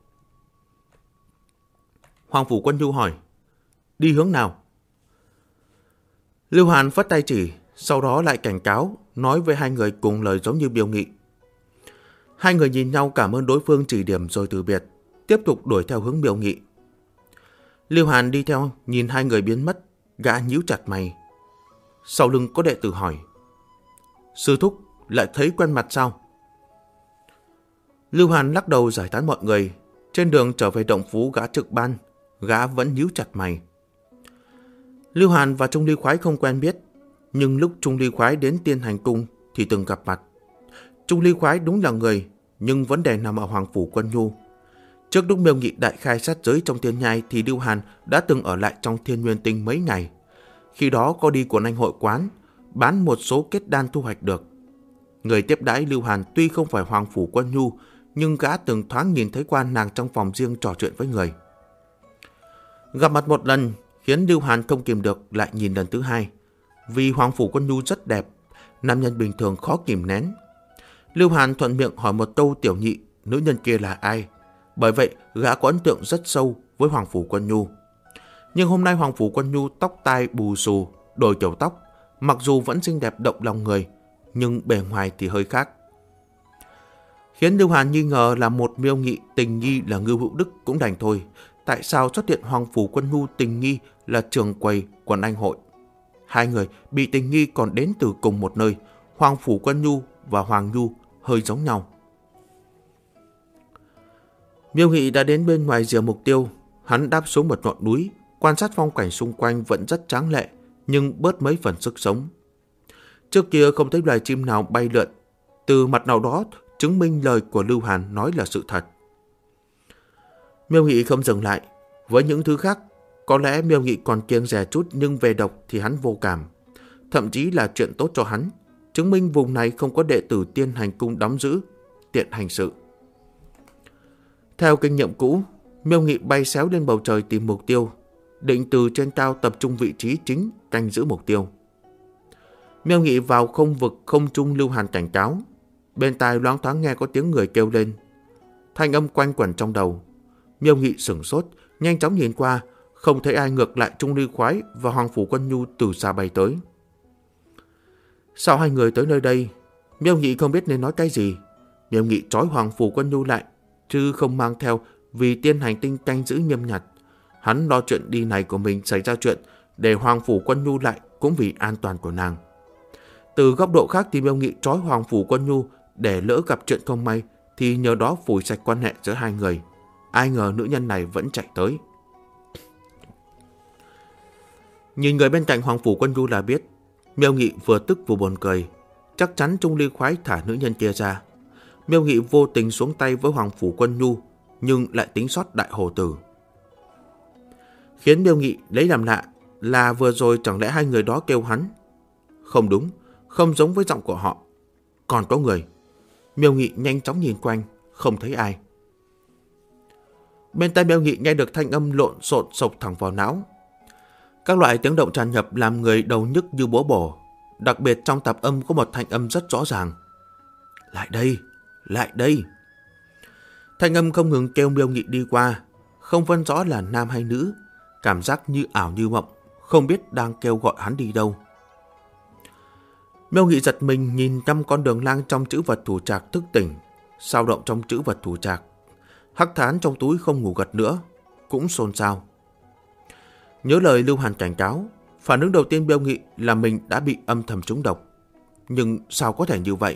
Hoàng Phủ Quân Nhu hỏi. Đi hướng nào? Lưu Hàn phất tay chỉ, sau đó lại cảnh cáo, nói với 2 người cùng lời giống như Miêu Nghị. 2 người nhìn nhau cảm ơn đối phương chỉ điểm rồi từ biệt, tiếp tục đuổi theo hướng Miêu Nghị. Lưu Hàn đi theo, nhìn 2 người biến mất, gã nhíu chặt mày. Sau lưng có đệ tử hỏi. Sư thúc, lại thấy quen mặt sao? Lưu Hàn lắc đầu giải tán mọi người. Trên đường trở về động phủ gã trực ban, gã vẫn nhíu chặt mày. Lưu Hàn và Trung Ly Khoái không quen biết, nhưng lúc Trung Ly Khoái đến Tiên Hành Cung thì từng gặp mặt. Trung Ly Khoái đúng là người, nhưng vấn đề nằm ở Hoàng Phủ Quân Nhu. Trước lúc Miêu Nghị đại khai sát giới trong Thiên Nhai thì Lưu Hàn đã từng ở lại trong Thiên Nguyên Tinh mấy ngày. Khi đó có đi Quần Anh hội quán, bán một số kết đan thu hoạch được. Người tiếp đãi Lưu Hàn tuy không phải Hoàng Phủ Quân Nhu, nhưng gã từng thoáng nhìn thấy qua nàng trong phòng riêng trò chuyện với người. Gặp mặt một lần khiến Lưu Hàn không kìm được lại nhìn lần thứ 2. Vì Hoàng Phủ Quân Nhu rất đẹp, nam nhân bình thường khó kìm nén. Lưu Hàn thuận miệng hỏi một câu tiểu nhị, nữ nhân kia là ai? Bởi vậy gã có ấn tượng rất sâu với Hoàng Phủ Quân Nhu. Nhưng hôm nay Hoàng Phủ Quân Nhu tóc tai bù xù, đổi kiểu tóc, mặc dù vẫn xinh đẹp động lòng người, nhưng bề ngoài thì hơi khác. Khiến Lưu Hàn nghi ngờ là một Miêu Nghị tình nghi là Ngưu Hữu Đức cũng đành thôi. Tại sao xuất hiện Hoàng Phủ Quân Nhu tình nghi là trường quầy quần anh hội? Hai người bị tình nghi còn đến từ cùng một nơi. Hoàng Phủ Quân Nhu và Hoàng Nhu hơi giống nhau. Miêu Nghị đã đến bên ngoài rìa mục tiêu. Hắn đáp xuống một ngọn núi, quan sát phong cảnh xung quanh vẫn rất tráng lệ, nhưng bớt mấy phần sức sống. Trước kia không thấy loài chim nào bay lượn. Từ mặt nào đó chứng minh lời của Lưu Hàn nói là sự thật. Miêu Nghị không dừng lại. Với những thứ khác, có lẽ Miêu Nghị còn kiêng dè chút, nhưng về độc thì hắn vô cảm. Thậm chí là chuyện tốt cho hắn, chứng minh vùng này không có đệ tử Tiên Hành Cung đóng giữ, tiện hành sự. Theo kinh nghiệm cũ, Miêu Nghị bay xéo lên bầu trời tìm mục tiêu, định từ trên cao tập trung vị trí chính canh giữ mục tiêu. Miêu Nghị vào không vực không trung Lưu Hàn cảnh cáo. Bên tai loáng thoáng nghe có tiếng người kêu lên. Thanh âm quanh quẩn trong đầu. Miêu Nghị sửng sốt, nhanh chóng nhìn qua, không thấy ai, ngược lại Trung Ly Khoái và Hoàng Phủ Quân Nhu từ xa bay tới. Sao hai người tới nơi đây? Miêu Nghị không biết nên nói cái gì. Miêu Nghị trói Hoàng Phủ Quân Nhu lại, chứ không mang theo, vì Tiên Hành Tinh canh giữ nghiêm ngặt. Hắn lo chuyện đi này của mình xảy ra chuyện, để Hoàng Phủ Quân Nhu lại cũng vì an toàn của nàng. Từ góc độ khác thì Miêu Nghị trói Hoàng Phủ Quân Nhu để lỡ gặp chuyện không may thì nhờ đó phủi sạch quan hệ giữa hai người. Ai ngờ nữ nhân này vẫn chạy tới. Nhìn người bên cạnh Hoàng Phủ Quân Nhu là biết, Miêu Nghị vừa tức vừa buồn cười. Chắc chắn Trung Ly Khoái thả nữ nhân kia ra. Miêu Nghị vô tình xuống tay với Hoàng Phủ Quân Nhu, nhưng lại tính sót đại hồ tử. Khiến Miêu Nghị lấy làm lạ là vừa rồi chẳng lẽ hai người đó kêu hắn? Không đúng, không giống với giọng của họ. Còn có người. Miêu Nghị nhanh chóng nhìn quanh, không thấy ai. Bên tai Miêu Nghị nghe được thanh âm lộn xộn sộc thẳng vào não. Các loại tiếng động tràn nhập làm người đầu nhức như búa bổ. Đặc biệt trong tạp âm có một thanh âm rất rõ ràng. Lại đây, lại đây. Thanh âm không ngừng kêu Miêu Nghị đi qua, không phân rõ là nam hay nữ, cảm giác như ảo như mộng, không biết đang kêu gọi hắn đi đâu. Miêu Nghị giật mình nhìn 5 con đường lang trong trữ vật thủ trạc thức tỉnh, sao động trong trữ vật thủ trạc. Hắc Thán trong túi không ngủ gật nữa, cũng xôn xao. Nhớ lời Lưu Hàn cảnh cáo, phản ứng đầu tiên Miêu Nghị là mình đã bị âm thầm trúng độc. Nhưng sao có thể như vậy?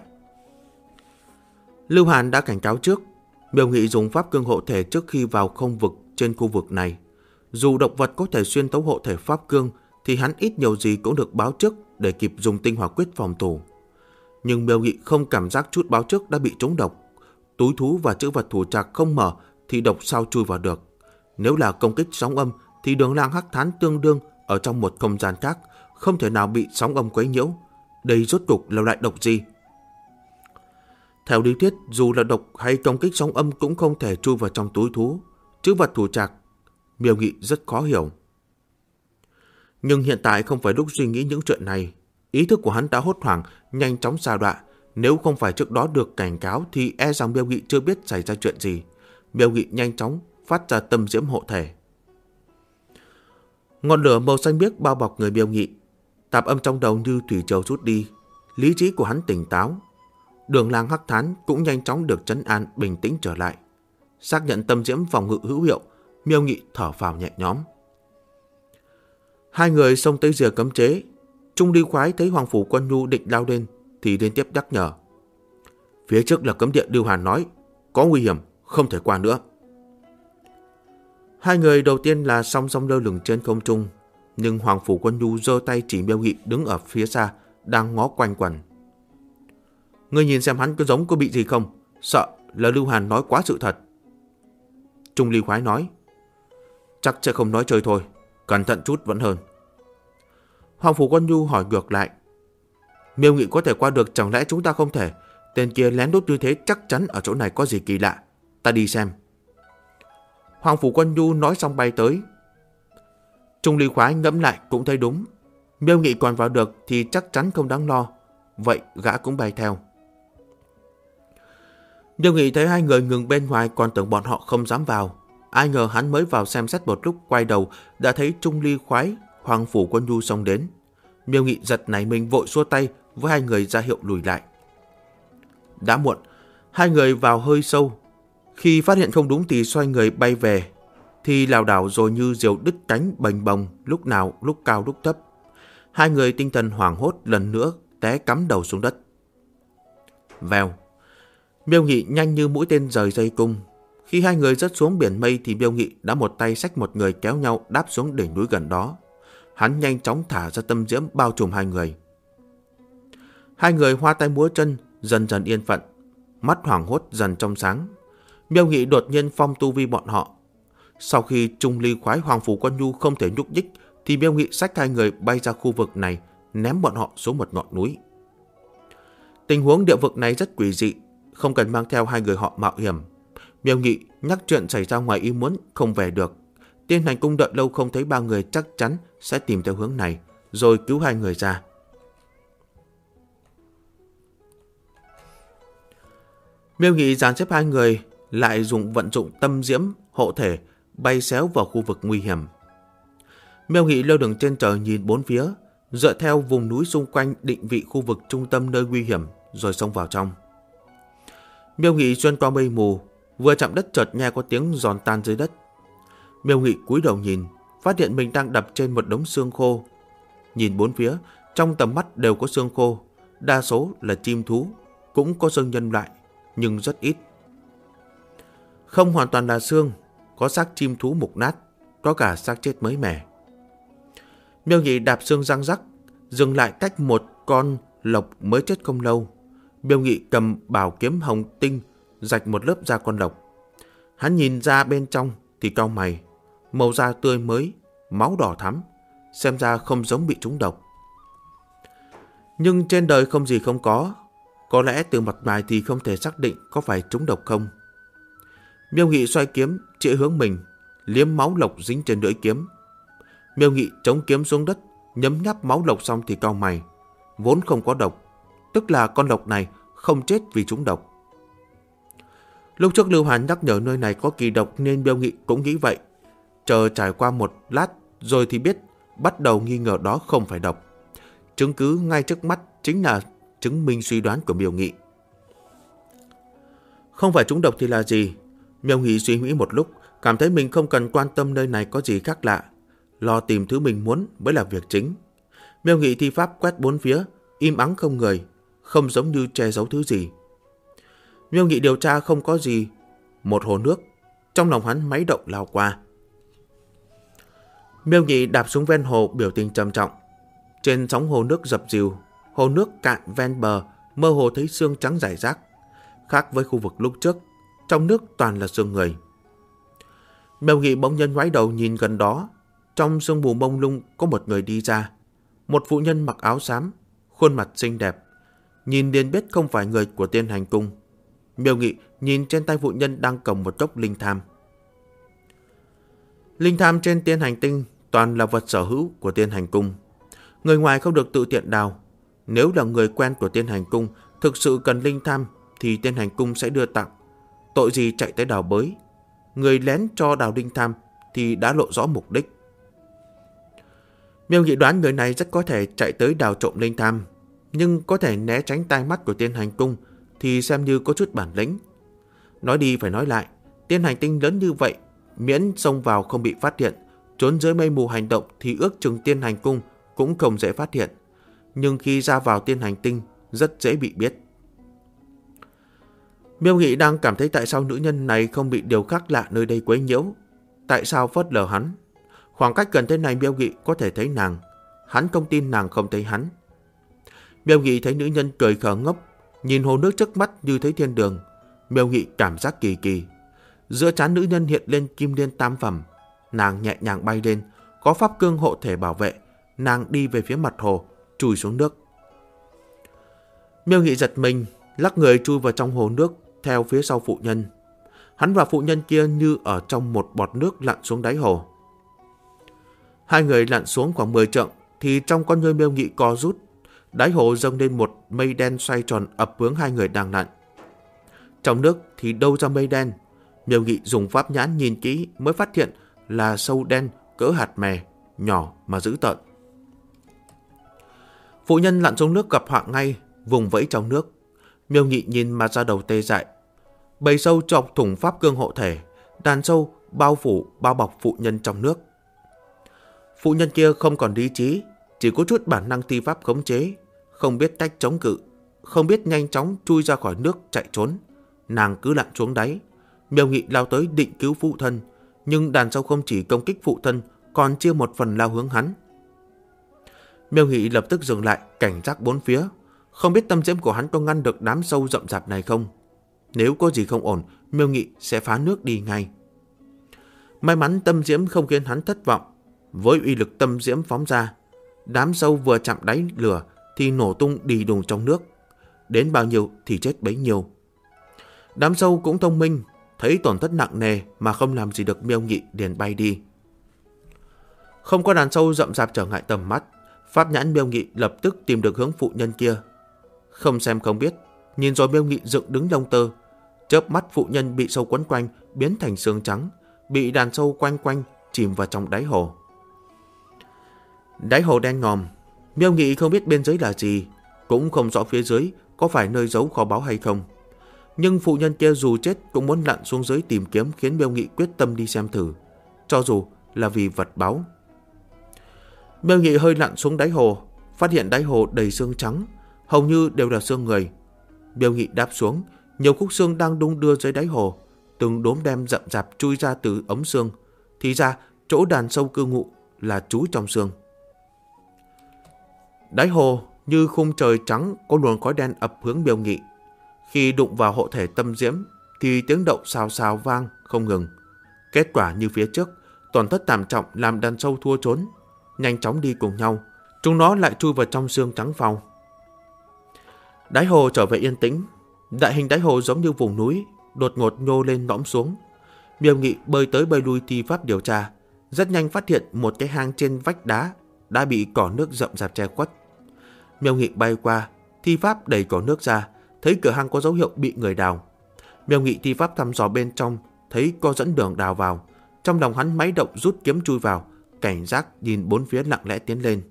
Lưu Hàn đã cảnh cáo trước, Miêu Nghị dùng pháp cương hộ thể trước khi vào không vực trên khu vực này. Dù độc vật có thể xuyên tấu hộ thể pháp cương, thì hắn ít nhiều gì cũng được báo trước để kịp dùng tinh hỏa quyết phòng thủ. Nhưng Miêu Nghị không cảm giác chút báo trước đã bị trúng độc. Túi thú và trữ vật thủ trạc không mở thì độc sao chui vào được. Nếu là công kích sóng âm thì đường lang Hắc Thán tương đương ở trong một không gian khác, không thể nào bị sóng âm quấy nhiễu. Đây rốt cục là loại độc gì? Theo lý thuyết, dù là độc hay công kích sóng âm cũng không thể chui vào trong túi thú, trữ vật thủ trạc. Miêu Nghị rất khó hiểu. Nhưng hiện tại không phải lúc suy nghĩ những chuyện này. Ý thức của hắn đã hốt hoảng, nhanh chóng sa đọa. Nếu không phải trước đó được cảnh cáo thì e rằng Miêu Nghị chưa biết xảy ra chuyện gì. Miêu Nghị nhanh chóng phát ra tâm diễm hộ thể. Ngọn lửa màu xanh biếc bao bọc người Miêu Nghị. Tạp âm trong đầu như thủy triều rút đi. Lý trí của hắn tỉnh táo. Đường lang Hắc Thán cũng nhanh chóng được trấn an, bình tĩnh trở lại. Xác nhận tâm diễm phòng ngự hữu hiệu, Miêu Nghị thở phào nhẹ nhõm. Hai người xông tới rìa cấm chế. Trung Ly Khoái thấy Hoàng Phủ Quân Nhu định lao lên thì liên tiếp nhắc nhở. Phía trước là cấm địa, Lưu Hàn nói, có nguy hiểm, không thể qua nữa. Hai người đầu tiên là song song lơ lửng trên không trung, nhưng Hoàng Phủ Quân Nhu giơ tay chỉ Miêu Nghị đứng ở phía xa, đang ngó quanh quẩn. Ngươi nhìn xem hắn có giống có bị gì không? Sợ là Lưu Hàn nói quá sự thật. Trung Ly Khoái nói, chắc sẽ không nói chơi thôi, cẩn thận chút vẫn hơn. Hoàng Phủ Quân Nhu hỏi ngược lại, Miêu Nghị có thể qua được, chẳng lẽ chúng ta không thể? Tên kia lén lút như thế chắc chắn ở chỗ này có gì kỳ lạ, ta đi xem. Hoàng Phủ Quân Nhu nói xong bay tới. Trung Ly Khoái ngẫm lại cũng thấy đúng. Miêu Nghị còn vào được thì chắc chắn không đáng lo. Vậy gã cũng bay theo. Miêu Nghị thấy hai người ngừng bên ngoài còn tưởng bọn họ không dám vào. Ai ngờ hắn mới vào xem xét một lúc, quay đầu đã thấy Trung Ly Khoái, Hoàng Phủ Quân Nhu xông đến. Miêu Nghị giật nảy mình, vội xua tay với hai người ra hiệu lùi lại. Đã muộn, hai người vào hơi sâu. Khi phát hiện không đúng thì xoay người bay về, thì lảo đảo rồi như diều đứt cánh bềnh bồng, lúc nào lúc cao lúc thấp. Hai người tinh thần hoảng hốt, lần nữa té cắm đầu xuống đất. Vèo, Miêu Nghị nhanh như mũi tên rời dây cung. Khi hai người rớt xuống biển mây thì Miêu Nghị đã một tay xách một người kéo nhau đáp xuống đỉnh núi gần đó. Hắn nhanh chóng thả ra tâm diễm bao trùm hai người. Hai người hoa tay múa chân, dần dần yên phận, mắt hoảng hốt dần trong sáng. Miêu Nghị đột nhiên phong tu vi bọn họ. Sau khi Trung Ly Khoái, Hoàng Phủ Quân Nhu không thể nhúc nhích thì Miêu Nghị xách hai người bay ra khu vực này, ném bọn họ xuống một ngọn núi. Tình huống địa vực này rất quỷ dị, không cần mang theo hai người họ mạo hiểm. Miêu Nghị nhắc chuyện xảy ra ngoài ý muốn không về được. Tiên Hành Cung đợi lâu không thấy ba người, chắc chắn sẽ tìm theo hướng này, rồi cứu hai người ra. Miêu Nghị dàn xếp hai người, lại vận dụng tâm diễm hộ thể, bay xéo vào khu vực nguy hiểm. Miêu Nghị lơ lửng trên trời nhìn bốn phía, dựa theo vùng núi xung quanh định vị khu vực trung tâm nơi nguy hiểm, rồi xông vào trong. Miêu Nghị xuyên qua mây mù, vừa chạm đất chợt nghe có tiếng giòn tan dưới đất. Miêu Nghị cúi đầu nhìn, phát hiện mình đang đập trên một đống xương khô. Nhìn bốn phía, trong tầm mắt đều có xương khô, đa số là chim thú, cũng có xương nhân loại, nhưng rất ít. Không hoàn toàn là xương, có xác chim thú mục nát, có cả xác chết mới mẻ. Miêu Nghị đạp xương răng rắc, dừng lại cách một con lộc mới chết không lâu. Miêu Nghị cầm bảo kiếm hồng tinh, rạch một lớp da con lộc. Hắn nhìn ra bên trong thì cau mày, màu da tươi mới, máu đỏ thắm, xem ra không giống bị trúng độc. Nhưng trên đời không gì không có lẽ từ mặt ngoài thì không thể xác định có phải trúng độc không. Miêu Nghị xoay kiếm, chĩa hướng mình, liếm máu lộc dính trên lưỡi kiếm. Miêu Nghị chống kiếm xuống đất, nhấm nháp máu lộc xong thì cau mày. Vốn không có độc, tức là con lộc này không chết vì trúng độc. Lúc trước Lưu Hàn nhắc nhở nơi này có kỳ độc nên Miêu Nghị cũng nghĩ vậy. Chờ trải qua một lát rồi thì biết, bắt đầu nghi ngờ đó không phải độc. Chứng cứ ngay trước mắt chính là chứng minh suy đoán của Miêu Nghị. Không phải trúng độc thì là gì? Miêu Nghị suy nghĩ một lúc, cảm thấy mình không cần quan tâm nơi này có gì khác lạ, lo tìm thứ mình muốn mới là việc chính. Miêu Nghị thi pháp quét bốn phía, im ắng không người, không giống như che giấu thứ gì. Miêu Nghị điều tra không có gì. Một hồ nước, trong lòng hắn máy động lao qua. Miêu Nghị đạp xuống ven hồ, biểu tình trầm trọng. Trên sóng hồ nước dập dìu, hồ nước cạn ven bờ, mơ hồ thấy xương trắng rải rác. Khác với khu vực lúc trước, trong nước toàn là xương người. Miêu Nghị bỗng nhiên ngoái đầu nhìn gần đó. Trong sương mù mông lung có một người đi ra. Một phụ nhân mặc áo xám, khuôn mặt xinh đẹp, nhìn liền biết không phải người của Tiên Hành Cung. Miêu Nghị nhìn trên tay phụ nhân đang cầm một cốc linh tham. Linh tham trên Tiên Hành Tinh toàn là vật sở hữu của Tiên Hành Cung. Người ngoài không được tự tiện đào. Nếu là người quen của Tiên Hành Cung thực sự cần linh tham thì Tiên Hành Cung sẽ đưa tặng. Tội gì chạy tới đào bới. Người lén cho đào linh tham thì đã lộ rõ mục đích. Miêu Nghị đoán người này rất có thể chạy tới đào trộm linh tham, nhưng có thể né tránh tai mắt của Tiên Hành Cung thì xem như có chút bản lĩnh. Nói đi phải nói lại, Tiên Hành Tinh lớn như vậy, miễn xông vào không bị phát hiện, trốn dưới mây mù hành động thì ước chừng Tiên Hành Cung cũng không dễ phát hiện. Nhưng khi ra vào Tiên Hành Tinh rất dễ bị biết. Miêu Nghị đang cảm thấy tại sao nữ nhân này không bị điều khác lạ nơi đây quấy nhiễu. Tại sao phớt lờ hắn? Khoảng cách gần thế này Miêu Nghị có thể thấy nàng. Hắn không tin nàng không thấy hắn. Miêu Nghị thấy nữ nhân cười khờ ngốc, nhìn hồ nước trước mắt như thấy thiên đường. Miêu Nghị cảm giác kỳ kỳ. Giữa trán nữ nhân hiện lên kim liên tam phẩm. Nàng nhẹ nhàng bay lên, có pháp cương hộ thể bảo vệ. Nàng đi về phía mặt hồ, chui xuống nước. Miêu Nghị giật mình, lắc người chui vào trong hồ nước, theo phía sau phụ nhân. Hắn và phụ nhân kia như ở trong một bọt nước lặn xuống đáy hồ. Hai người lặn xuống khoảng 10 trượng thì trong con ngươi Miêu Nghị co rút. Đáy hồ dâng lên một mây đen xoay tròn ập hướng hai người đang lặn. Trong nước thì đâu ra mây đen. Miêu Nghị dùng pháp nhãn nhìn kỹ mới phát hiện là sâu đen cỡ hạt mè, nhỏ mà dữ tợn. Phụ nhân lặn xuống nước gặp họa ngay, vùng vẫy trong nước. Miêu Nghị nhìn mà ra đầu tê dại. Bầy sâu chọc thủng pháp cương hộ thể, đàn sâu bao bọc phụ nhân trong nước. Phụ nhân kia không còn lý trí, chỉ có chút bản năng thi pháp khống chế, không biết cách chống cự, không biết nhanh chóng chui ra khỏi nước chạy trốn. Nàng cứ lặn xuống đáy. Miêu Nghị lao tới định cứu phụ thân, nhưng đàn sâu không chỉ công kích phụ thân, còn chia một phần lao hướng hắn. Miêu Nghị lập tức dừng lại, cảnh giác bốn phía, không biết tâm diễm của hắn có ngăn được đám sâu rậm rạp này không. Nếu có gì không ổn, Miêu Nghị sẽ phá nước đi ngay. May mắn tâm diễm không khiến hắn thất vọng. Với uy lực tâm diễm phóng ra, đám sâu vừa chạm đáy lửa thì nổ tung đì đùng trong nước. Đến bao nhiêu thì chết bấy nhiêu. Đám sâu cũng thông minh, thấy tổn thất nặng nề mà không làm gì được Miêu Nghị, liền bay đi. Không có đàn sâu rậm rạp trở ngại tầm mắt, pháp nhãn Miêu Nghị lập tức tìm được hướng phụ nhân kia. Không xem không biết, nhìn rồi Miêu Nghị dựng đứng lông tơ. Chớp mắt phụ nhân bị sâu quấn quanh biến thành xương trắng, bị đàn sâu quanh quanh chìm vào trong đáy hồ. Đáy hồ đen ngòm, Miêu Nghị không biết bên dưới là gì, cũng không rõ phía dưới có phải nơi giấu kho báu hay không. Nhưng phụ nhân kia dù chết cũng muốn lặn xuống dưới tìm kiếm, khiến Miêu Nghị quyết tâm đi xem thử, cho dù là vì vật báu. Miêu Nghị hơi lặn xuống đáy hồ, phát hiện đáy hồ đầy xương trắng, hầu như đều là xương người. Miêu Nghị đáp xuống, nhiều khúc xương đang đung đưa dưới đáy hồ, từng đốm đen rậm rạp chui ra từ ống xương. Thì ra chỗ đàn sâu cư ngụ là trú trong xương. Đáy hồ như khung trời trắng, có luồng khói đen ập hướng Miêu Nghị. Khi đụng vào hộ thể tâm diễm thì tiếng động xào xào vang không ngừng. Kết quả như phía trước, tổn thất thảm trọng làm đàn sâu thua trốn. Nhanh chóng đi cùng nhau, chúng nó lại chui vào trong xương trắng phau. Đáy hồ trở về yên tĩnh. Đại hình đáy hồ giống như vùng núi, đột ngột nhô lên lõm xuống. Miêu Nghị bơi tới bơi lui thi pháp điều tra, rất nhanh phát hiện một cái hang trên vách đá đã bị cỏ nước rậm rạp che khuất. Miêu Nghị bay qua, thi pháp đẩy cỏ nước ra, thấy cửa hang có dấu hiệu bị người đào. Miêu Nghị thi pháp thăm dò bên trong, thấy có dẫn đường đào vào. Trong lòng hắn máy động rút kiếm chui vào, cảnh giác nhìn bốn phía lặng lẽ tiến lên.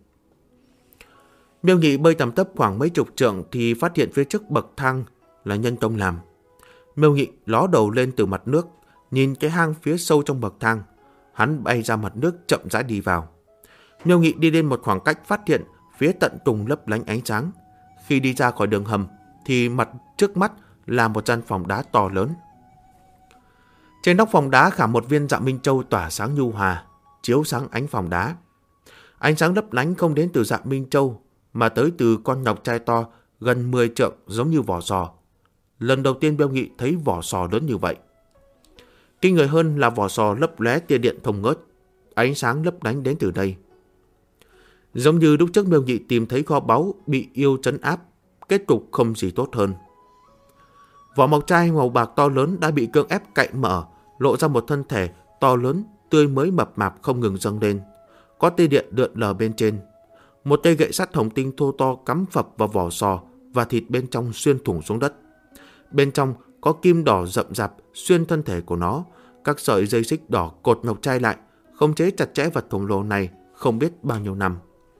Miêu Nghị bơi tầm tấp khoảng mấy chục trượng thì phát hiện phía trước bậc thang là nhân công làm. Miêu Nghị ló đầu lên từ mặt nước, nhìn cái hang phía sâu trong bậc thang. Hắn bay ra mặt nước chậm rãi đi vào. Miêu Nghị đi đến một khoảng cách, phát hiện phía tận cùng lấp lánh ánh sáng. Khi đi ra khỏi đường hầm thì trước mắt là một gian phòng đá to lớn. Trên nóc phòng đá khảm một viên Dạ Minh Châu tỏa sáng nhu hòa, chiếu sáng ánh phòng đá. Ánh sáng lấp lánh không đến từ Dạ Minh Châu mà tới từ con ngọc trai to gần 10 trượng giống như vỏ sò. Lần đầu tiên Miêu Nghị thấy vỏ sò lớn như vậy. Kinh người hơn là vỏ sò lấp lóe tia điện thông ngớt, ánh sáng lấp lánh đến từ đây. Giống như lúc trước Miêu Nghị tìm thấy kho báu bị yêu trấn áp, kết cục không gì tốt hơn. Vỏ ngọc trai màu bạc to lớn đã bị cưỡng ép cạy mở, lộ ra một thân thể to lớn, tươi mới mập mạp không ngừng dâng lên. Có tia điện lượn lờ bên trên. Một cây gậy sắt hồng tinh thô to cắm phập vào vỏ sò và thịt bên trong xuyên thủng xuống đất. Bên trong có kim đỏ rậm rạp xuyên thân thể của nó. Các sợi dây xích đỏ cột ngọc trai lại, khống chế chặt chẽ vật khổng lồ này không biết bao nhiêu năm.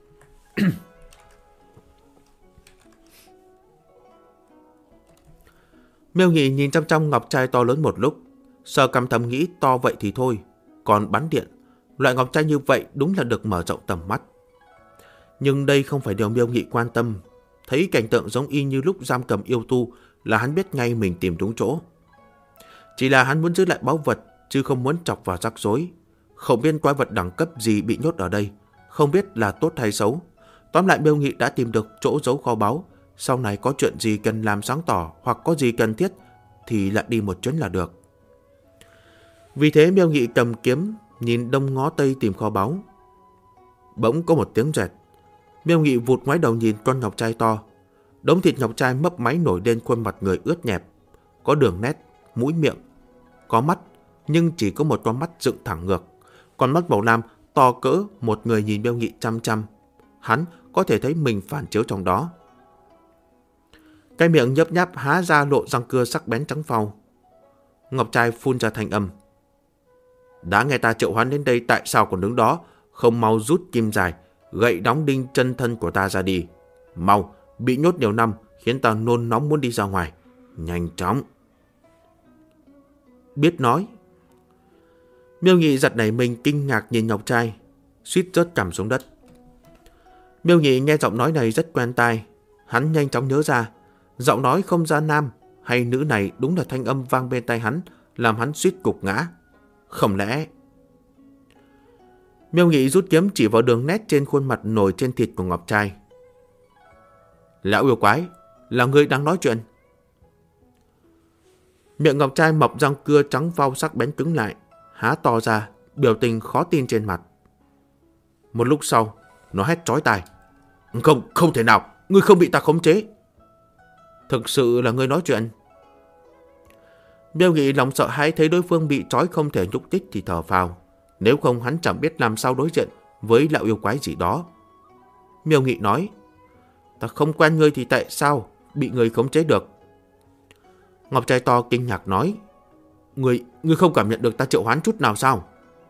Miêu Nghị nhìn chăm chăm ngọc trai to lớn một lúc, sờ cằm thầm nghĩ to vậy thì thôi, còn bắn điện, loại ngọc trai như vậy đúng là được mở rộng tầm mắt. Nhưng đây không phải điều Miêu Nghị quan tâm. Thấy cảnh tượng giống y như lúc giam cầm yêu tu là hắn biết ngay mình tìm đúng chỗ. Chỉ là hắn muốn giữ lại báu vật, chứ không muốn chọc vào rắc rối. Không biết quái vật đẳng cấp gì bị nhốt ở đây, không biết là tốt hay xấu. Tóm lại Miêu Nghị đã tìm được chỗ giấu kho báu. Sau này có chuyện gì cần làm sáng tỏ hoặc có gì cần thiết thì lại đi một chuyến là được. Vì thế Miêu Nghị cầm kiếm nhìn đông ngó tây tìm kho báu. Bỗng có một tiếng rẹt. Miêu Nghị vụt ngoái đầu nhìn con ngọc trai to. Đống thịt ngọc trai mấp máy nổi lên khuôn mặt người ướt nhẹp, có đường nét, mũi miệng, có mắt, nhưng chỉ có một con mắt dựng thẳng ngược. Con mắt màu lam to cỡ một người nhìn Miêu Nghị chăm chăm. Hắn có thể thấy mình phản chiếu trong đó. Cái miệng nhấp nháp há ra lộ răng cưa sắc bén trắng phau. Ngọc trai phun ra thanh âm. Đã nghe ta triệu hoán đến đây, tại sao còn đứng đó, không mau rút kim dài, gậy đóng đinh chân thân của ta ra đi. Mau, bị nhốt nhiều năm, khiến ta nôn nóng muốn đi ra ngoài. Nhanh chóng. Biết nói. Miêu Nhị giật nảy mình kinh ngạc nhìn Ngọc trai, suýt rớt cằm xuống đất. Miêu Nhị nghe giọng nói này rất quen tai. Hắn nhanh chóng nhớ ra, giọng nói không ra nam hay nữ này đúng là thanh âm vang bên tai hắn, làm hắn suýt gục ngã. Không lẽ... Miêu Nhị rút kiếm chỉ vào đường nét trên khuôn mặt nổi trên thịt của Ngọc trai. Lão yêu quái, là người đang nói chuyện. Miệng Ngọc trai mọc răng cưa trắng phau sắc bén cứng lại, há to ra, biểu tình khó tin trên mặt. Một lúc sau, nó hét chói tai. Không thể nào, ngươi không bị ta khống chế. Thực sự là ngươi nói chuyện. Miêu Nghị lòng sợ hãi thấy đối phương bị trói không thể nhúc nhích thì thở phào. Nếu không hắn chẳng biết làm sao đối diện với lão yêu quái gì đó. Miêu Nghị nói, ta không quen ngươi thì tại sao bị ngươi khống chế được? Ngọc trai to kinh ngạc nói, Ngươi không cảm nhận được ta triệu hoán chút nào sao?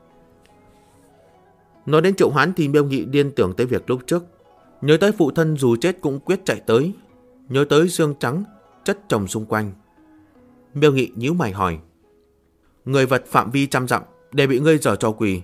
Nói đến triệu hoán thì Miêu Nghị điên tưởng tới việc lúc trước. Nhớ tới phụ thân dù chết cũng quyết chạy tới. Nhớ tới xương trắng chất chồng xung quanh. Miêu Nghị nhíu mày hỏi, người vật phạm vi 100 dặm đều bị ngươi giở trò quỷ.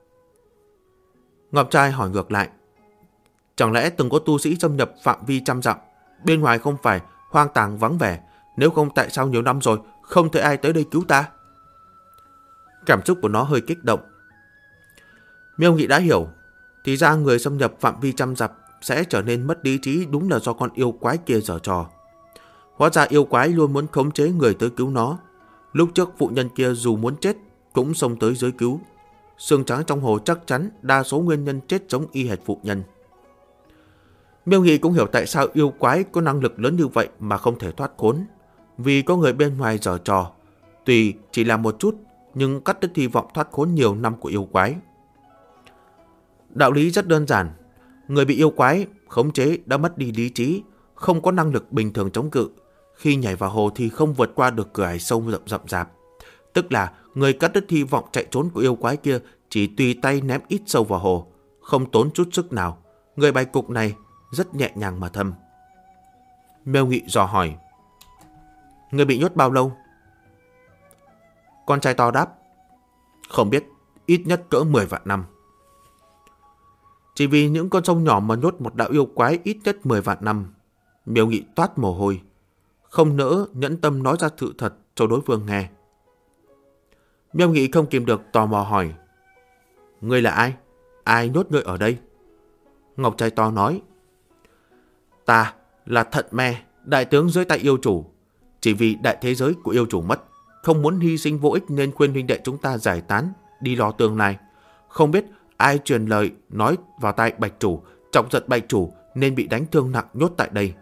Ngọc trai hỏi ngược lại, chẳng lẽ từng có tu sĩ xâm nhập phạm vi 100 dặm, bên ngoài không phải hoang tàn vắng vẻ, nếu không tại sao nhiều năm rồi không thấy ai tới đây cứu ta? Cảm xúc của nó hơi kích động. Miêu Nghị đã hiểu, thì ra người xâm nhập phạm vi 100 dặm sẽ trở nên mất lý trí, đúng là do con yêu quái kia giở trò. Hóa ra yêu quái luôn muốn khống chế người tới cứu nó. Lúc trước phụ nhân kia dù muốn chết cũng xông tới giới cứu. Xương trắng trong hồ chắc chắn đa số nguyên nhân chết giống y hệt phụ nhân. Miêu Nghị cũng hiểu tại sao yêu quái có năng lực lớn như vậy mà không thể thoát khốn. Vì có người bên ngoài giở trò, tuy chỉ là một chút nhưng cắt đứt hy vọng thoát khốn nhiều năm của yêu quái. Đạo lý rất đơn giản, người bị yêu quái khống chế đã mất đi lý trí, không có năng lực bình thường chống cự. Khi nhảy vào hồ thì không vượt qua được cửa ải sâu rậm rạp. Tức là người cắt đứt hy vọng chạy trốn của yêu quái kia chỉ tùy tay ném ít sâu vào hồ, không tốn chút sức nào. Người bày cục này rất nhẹ nhàng mà thâm. Miêu Nghị dò hỏi, người bị nhốt bao lâu? Con trai to đáp, không biết, ít nhất cỡ 10 vạn năm. Chỉ vì những con sông nhỏ mà nhốt một đạo yêu quái ít nhất 10 vạn năm. Miêu Nghị toát mồ hôi, không nỡ nhẫn tâm nói ra sự thật cho đối phương nghe. Miêu Nghị không kìm được tò mò hỏi, ngươi là ai? Ai nhốt ngươi ở đây? Ngọc trai to nói, ta là Thận Me, đại tướng dưới tay yêu chủ. Chỉ vì đại thế giới của yêu chủ mất, không muốn hy sinh vô ích nên khuyên huynh đệ chúng ta giải tán, đi lo tương lai. Không biết ai truyền lời nói vào tai Bạch chủ, chọc giận Bạch chủ nên bị đánh thương nặng nhốt tại đây.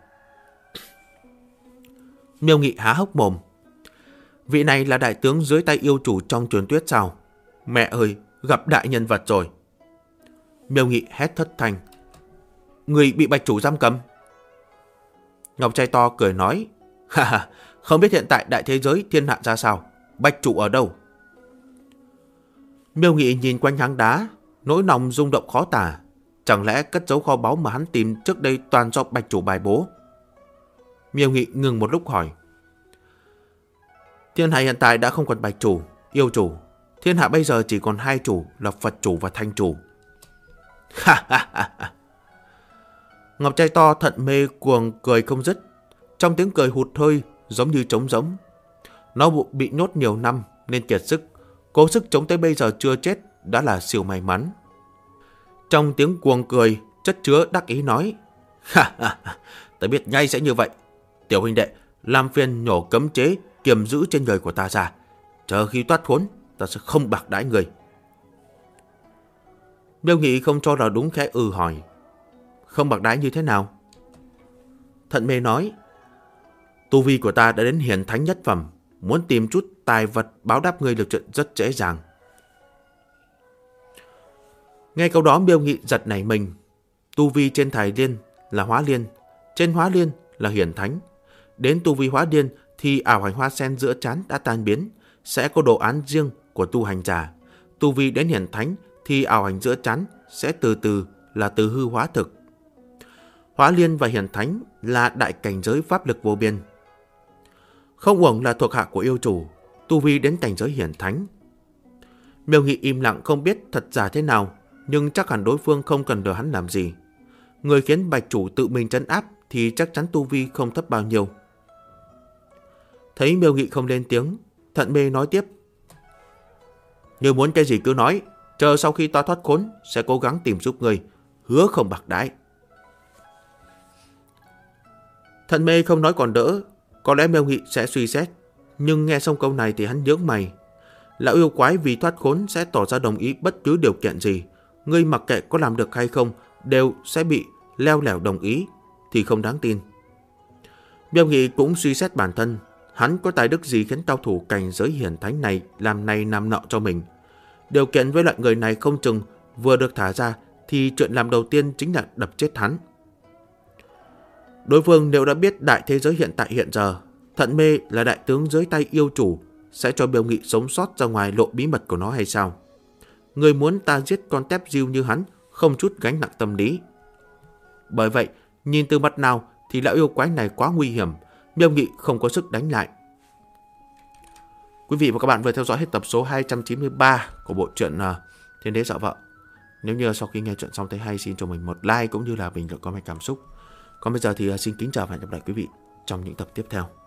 Miêu Nghị há hốc mồm. Vị này là đại tướng dưới tay yêu chủ trong truyền thuyết sao? Mẹ ơi, gặp đại nhân vật rồi. Miêu Nghị hét thất thanh. Người bị Bạch chủ giam cầm. Ngọc trai to cười nói, ha ha, không biết hiện tại đại thế giới thiên hạ ra sao? Bạch chủ ở đâu? Miêu Nghị nhìn quanh hang đá, nỗi lòng rung động khó tả. Chẳng lẽ cất giấu kho báu mà hắn tìm trước đây toàn do Bạch chủ bài bố? Miêu Nghị ngừng một lúc hỏi, thiên hạ hiện tại đã không còn Bạch chủ, yêu chủ. Thiên hạ bây giờ chỉ còn hai chủ là Phật chủ và Thanh chủ. Ha ha ha. Ngọc trai to Thận Mê cuồng cười không dứt. Trong tiếng cười hụt hơi giống như trống rỗng. Nó bị nhốt nhiều năm nên kiệt sức, cố sức chống tới bây giờ chưa chết đã là siêu may mắn. Trong tiếng cuồng cười chất chứa đắc ý nói, ha ha ha, ta biết ngay sẽ như vậy. Tiểu huynh đệ, làm phiền nhổ cấm chế kiềm giữ trên người của ta ra. Chờ khi thoát khốn, ta sẽ không bạc đãi người. Miêu Nghị không cho là đúng khẽ hỏi, không bạc đãi như thế nào? Thận Mê nói, tu vi của ta đã đến hiển thánh nhất phẩm, muốn tìm chút tài vật báo đáp ngươi được chuyện rất dễ dàng. Nghe câu đó Miêu Nghị giật nảy mình. Tu vi trên Thái Liên là Hóa Liên, trên Hóa Liên là hiển thánh. Đến tu vi Hóa Liên thì ảo hành hoa sen giữa trán đã tan biến, sẽ có đồ án riêng của tu hành giả. Tu vi đến hiển thánh thì ảo ảnh giữa chán sẽ từ từ là từ hư hóa thực. Hóa liên và hiển thánh là đại cảnh giới pháp lực vô biên. Không uổng là thuộc hạ của yêu chủ, tu vi đến cảnh giới hiển thánh. Miêu Nghị im lặng không biết thật giả thế nào, nhưng chắc hẳn đối phương không cần đợi hắn làm gì. Người khiến Bạch chủ tự mình trấn áp thì chắc chắn tu vi không thấp bao nhiêu. Thấy Miêu Nghị không lên tiếng, Thận Mê nói tiếp. Nếu muốn cái gì cứ nói, chờ sau khi ta thoát khốn sẽ cố gắng tìm giúp người, hứa không bạc đãi. Thận Mê không nói còn đỡ, có lẽ Miêu Nghị sẽ suy xét, nhưng nghe xong câu này thì hắn nhướng mày. Lão yêu quái vì thoát khốn sẽ tỏ ra đồng ý bất cứ điều kiện gì, ngươi mặc kệ có làm được hay không đều sẽ bị leo lẻo đồng ý, thì không đáng tin. Miêu Nghị cũng suy xét bản thân, hắn có tài đức gì khiến cao thủ cảnh giới hiển thánh này làm này làm nọ cho mình. Điều kiện với loại người này không chừng vừa được thả ra thì chuyện làm đầu tiên chính là đập chết hắn. Đối phương nếu đã biết đại thế giới hiện tại hiện giờ, Thận Mê là đại tướng dưới tay yêu chủ, sẽ cho Miêu Nghị sống sót ra ngoài lộ bí mật của nó hay sao? Người muốn ta giết con tép diêu như hắn, không chút gánh nặng tâm lý. Bởi vậy, nhìn từ mặt nào thì lão yêu quái này quá nguy hiểm, Miêu Nghị không có sức đánh lại. Quý vị và các bạn vừa theo dõi hết tập số 293 của bộ truyện Thiên Đế Dọa Vợ. Nếu như sau khi nghe chuyện xong thấy hay, xin cho mình một like cũng như là bình luận comment cảm xúc. Còn bây giờ thì xin kính chào và hẹn gặp lại quý vị trong những tập tiếp theo.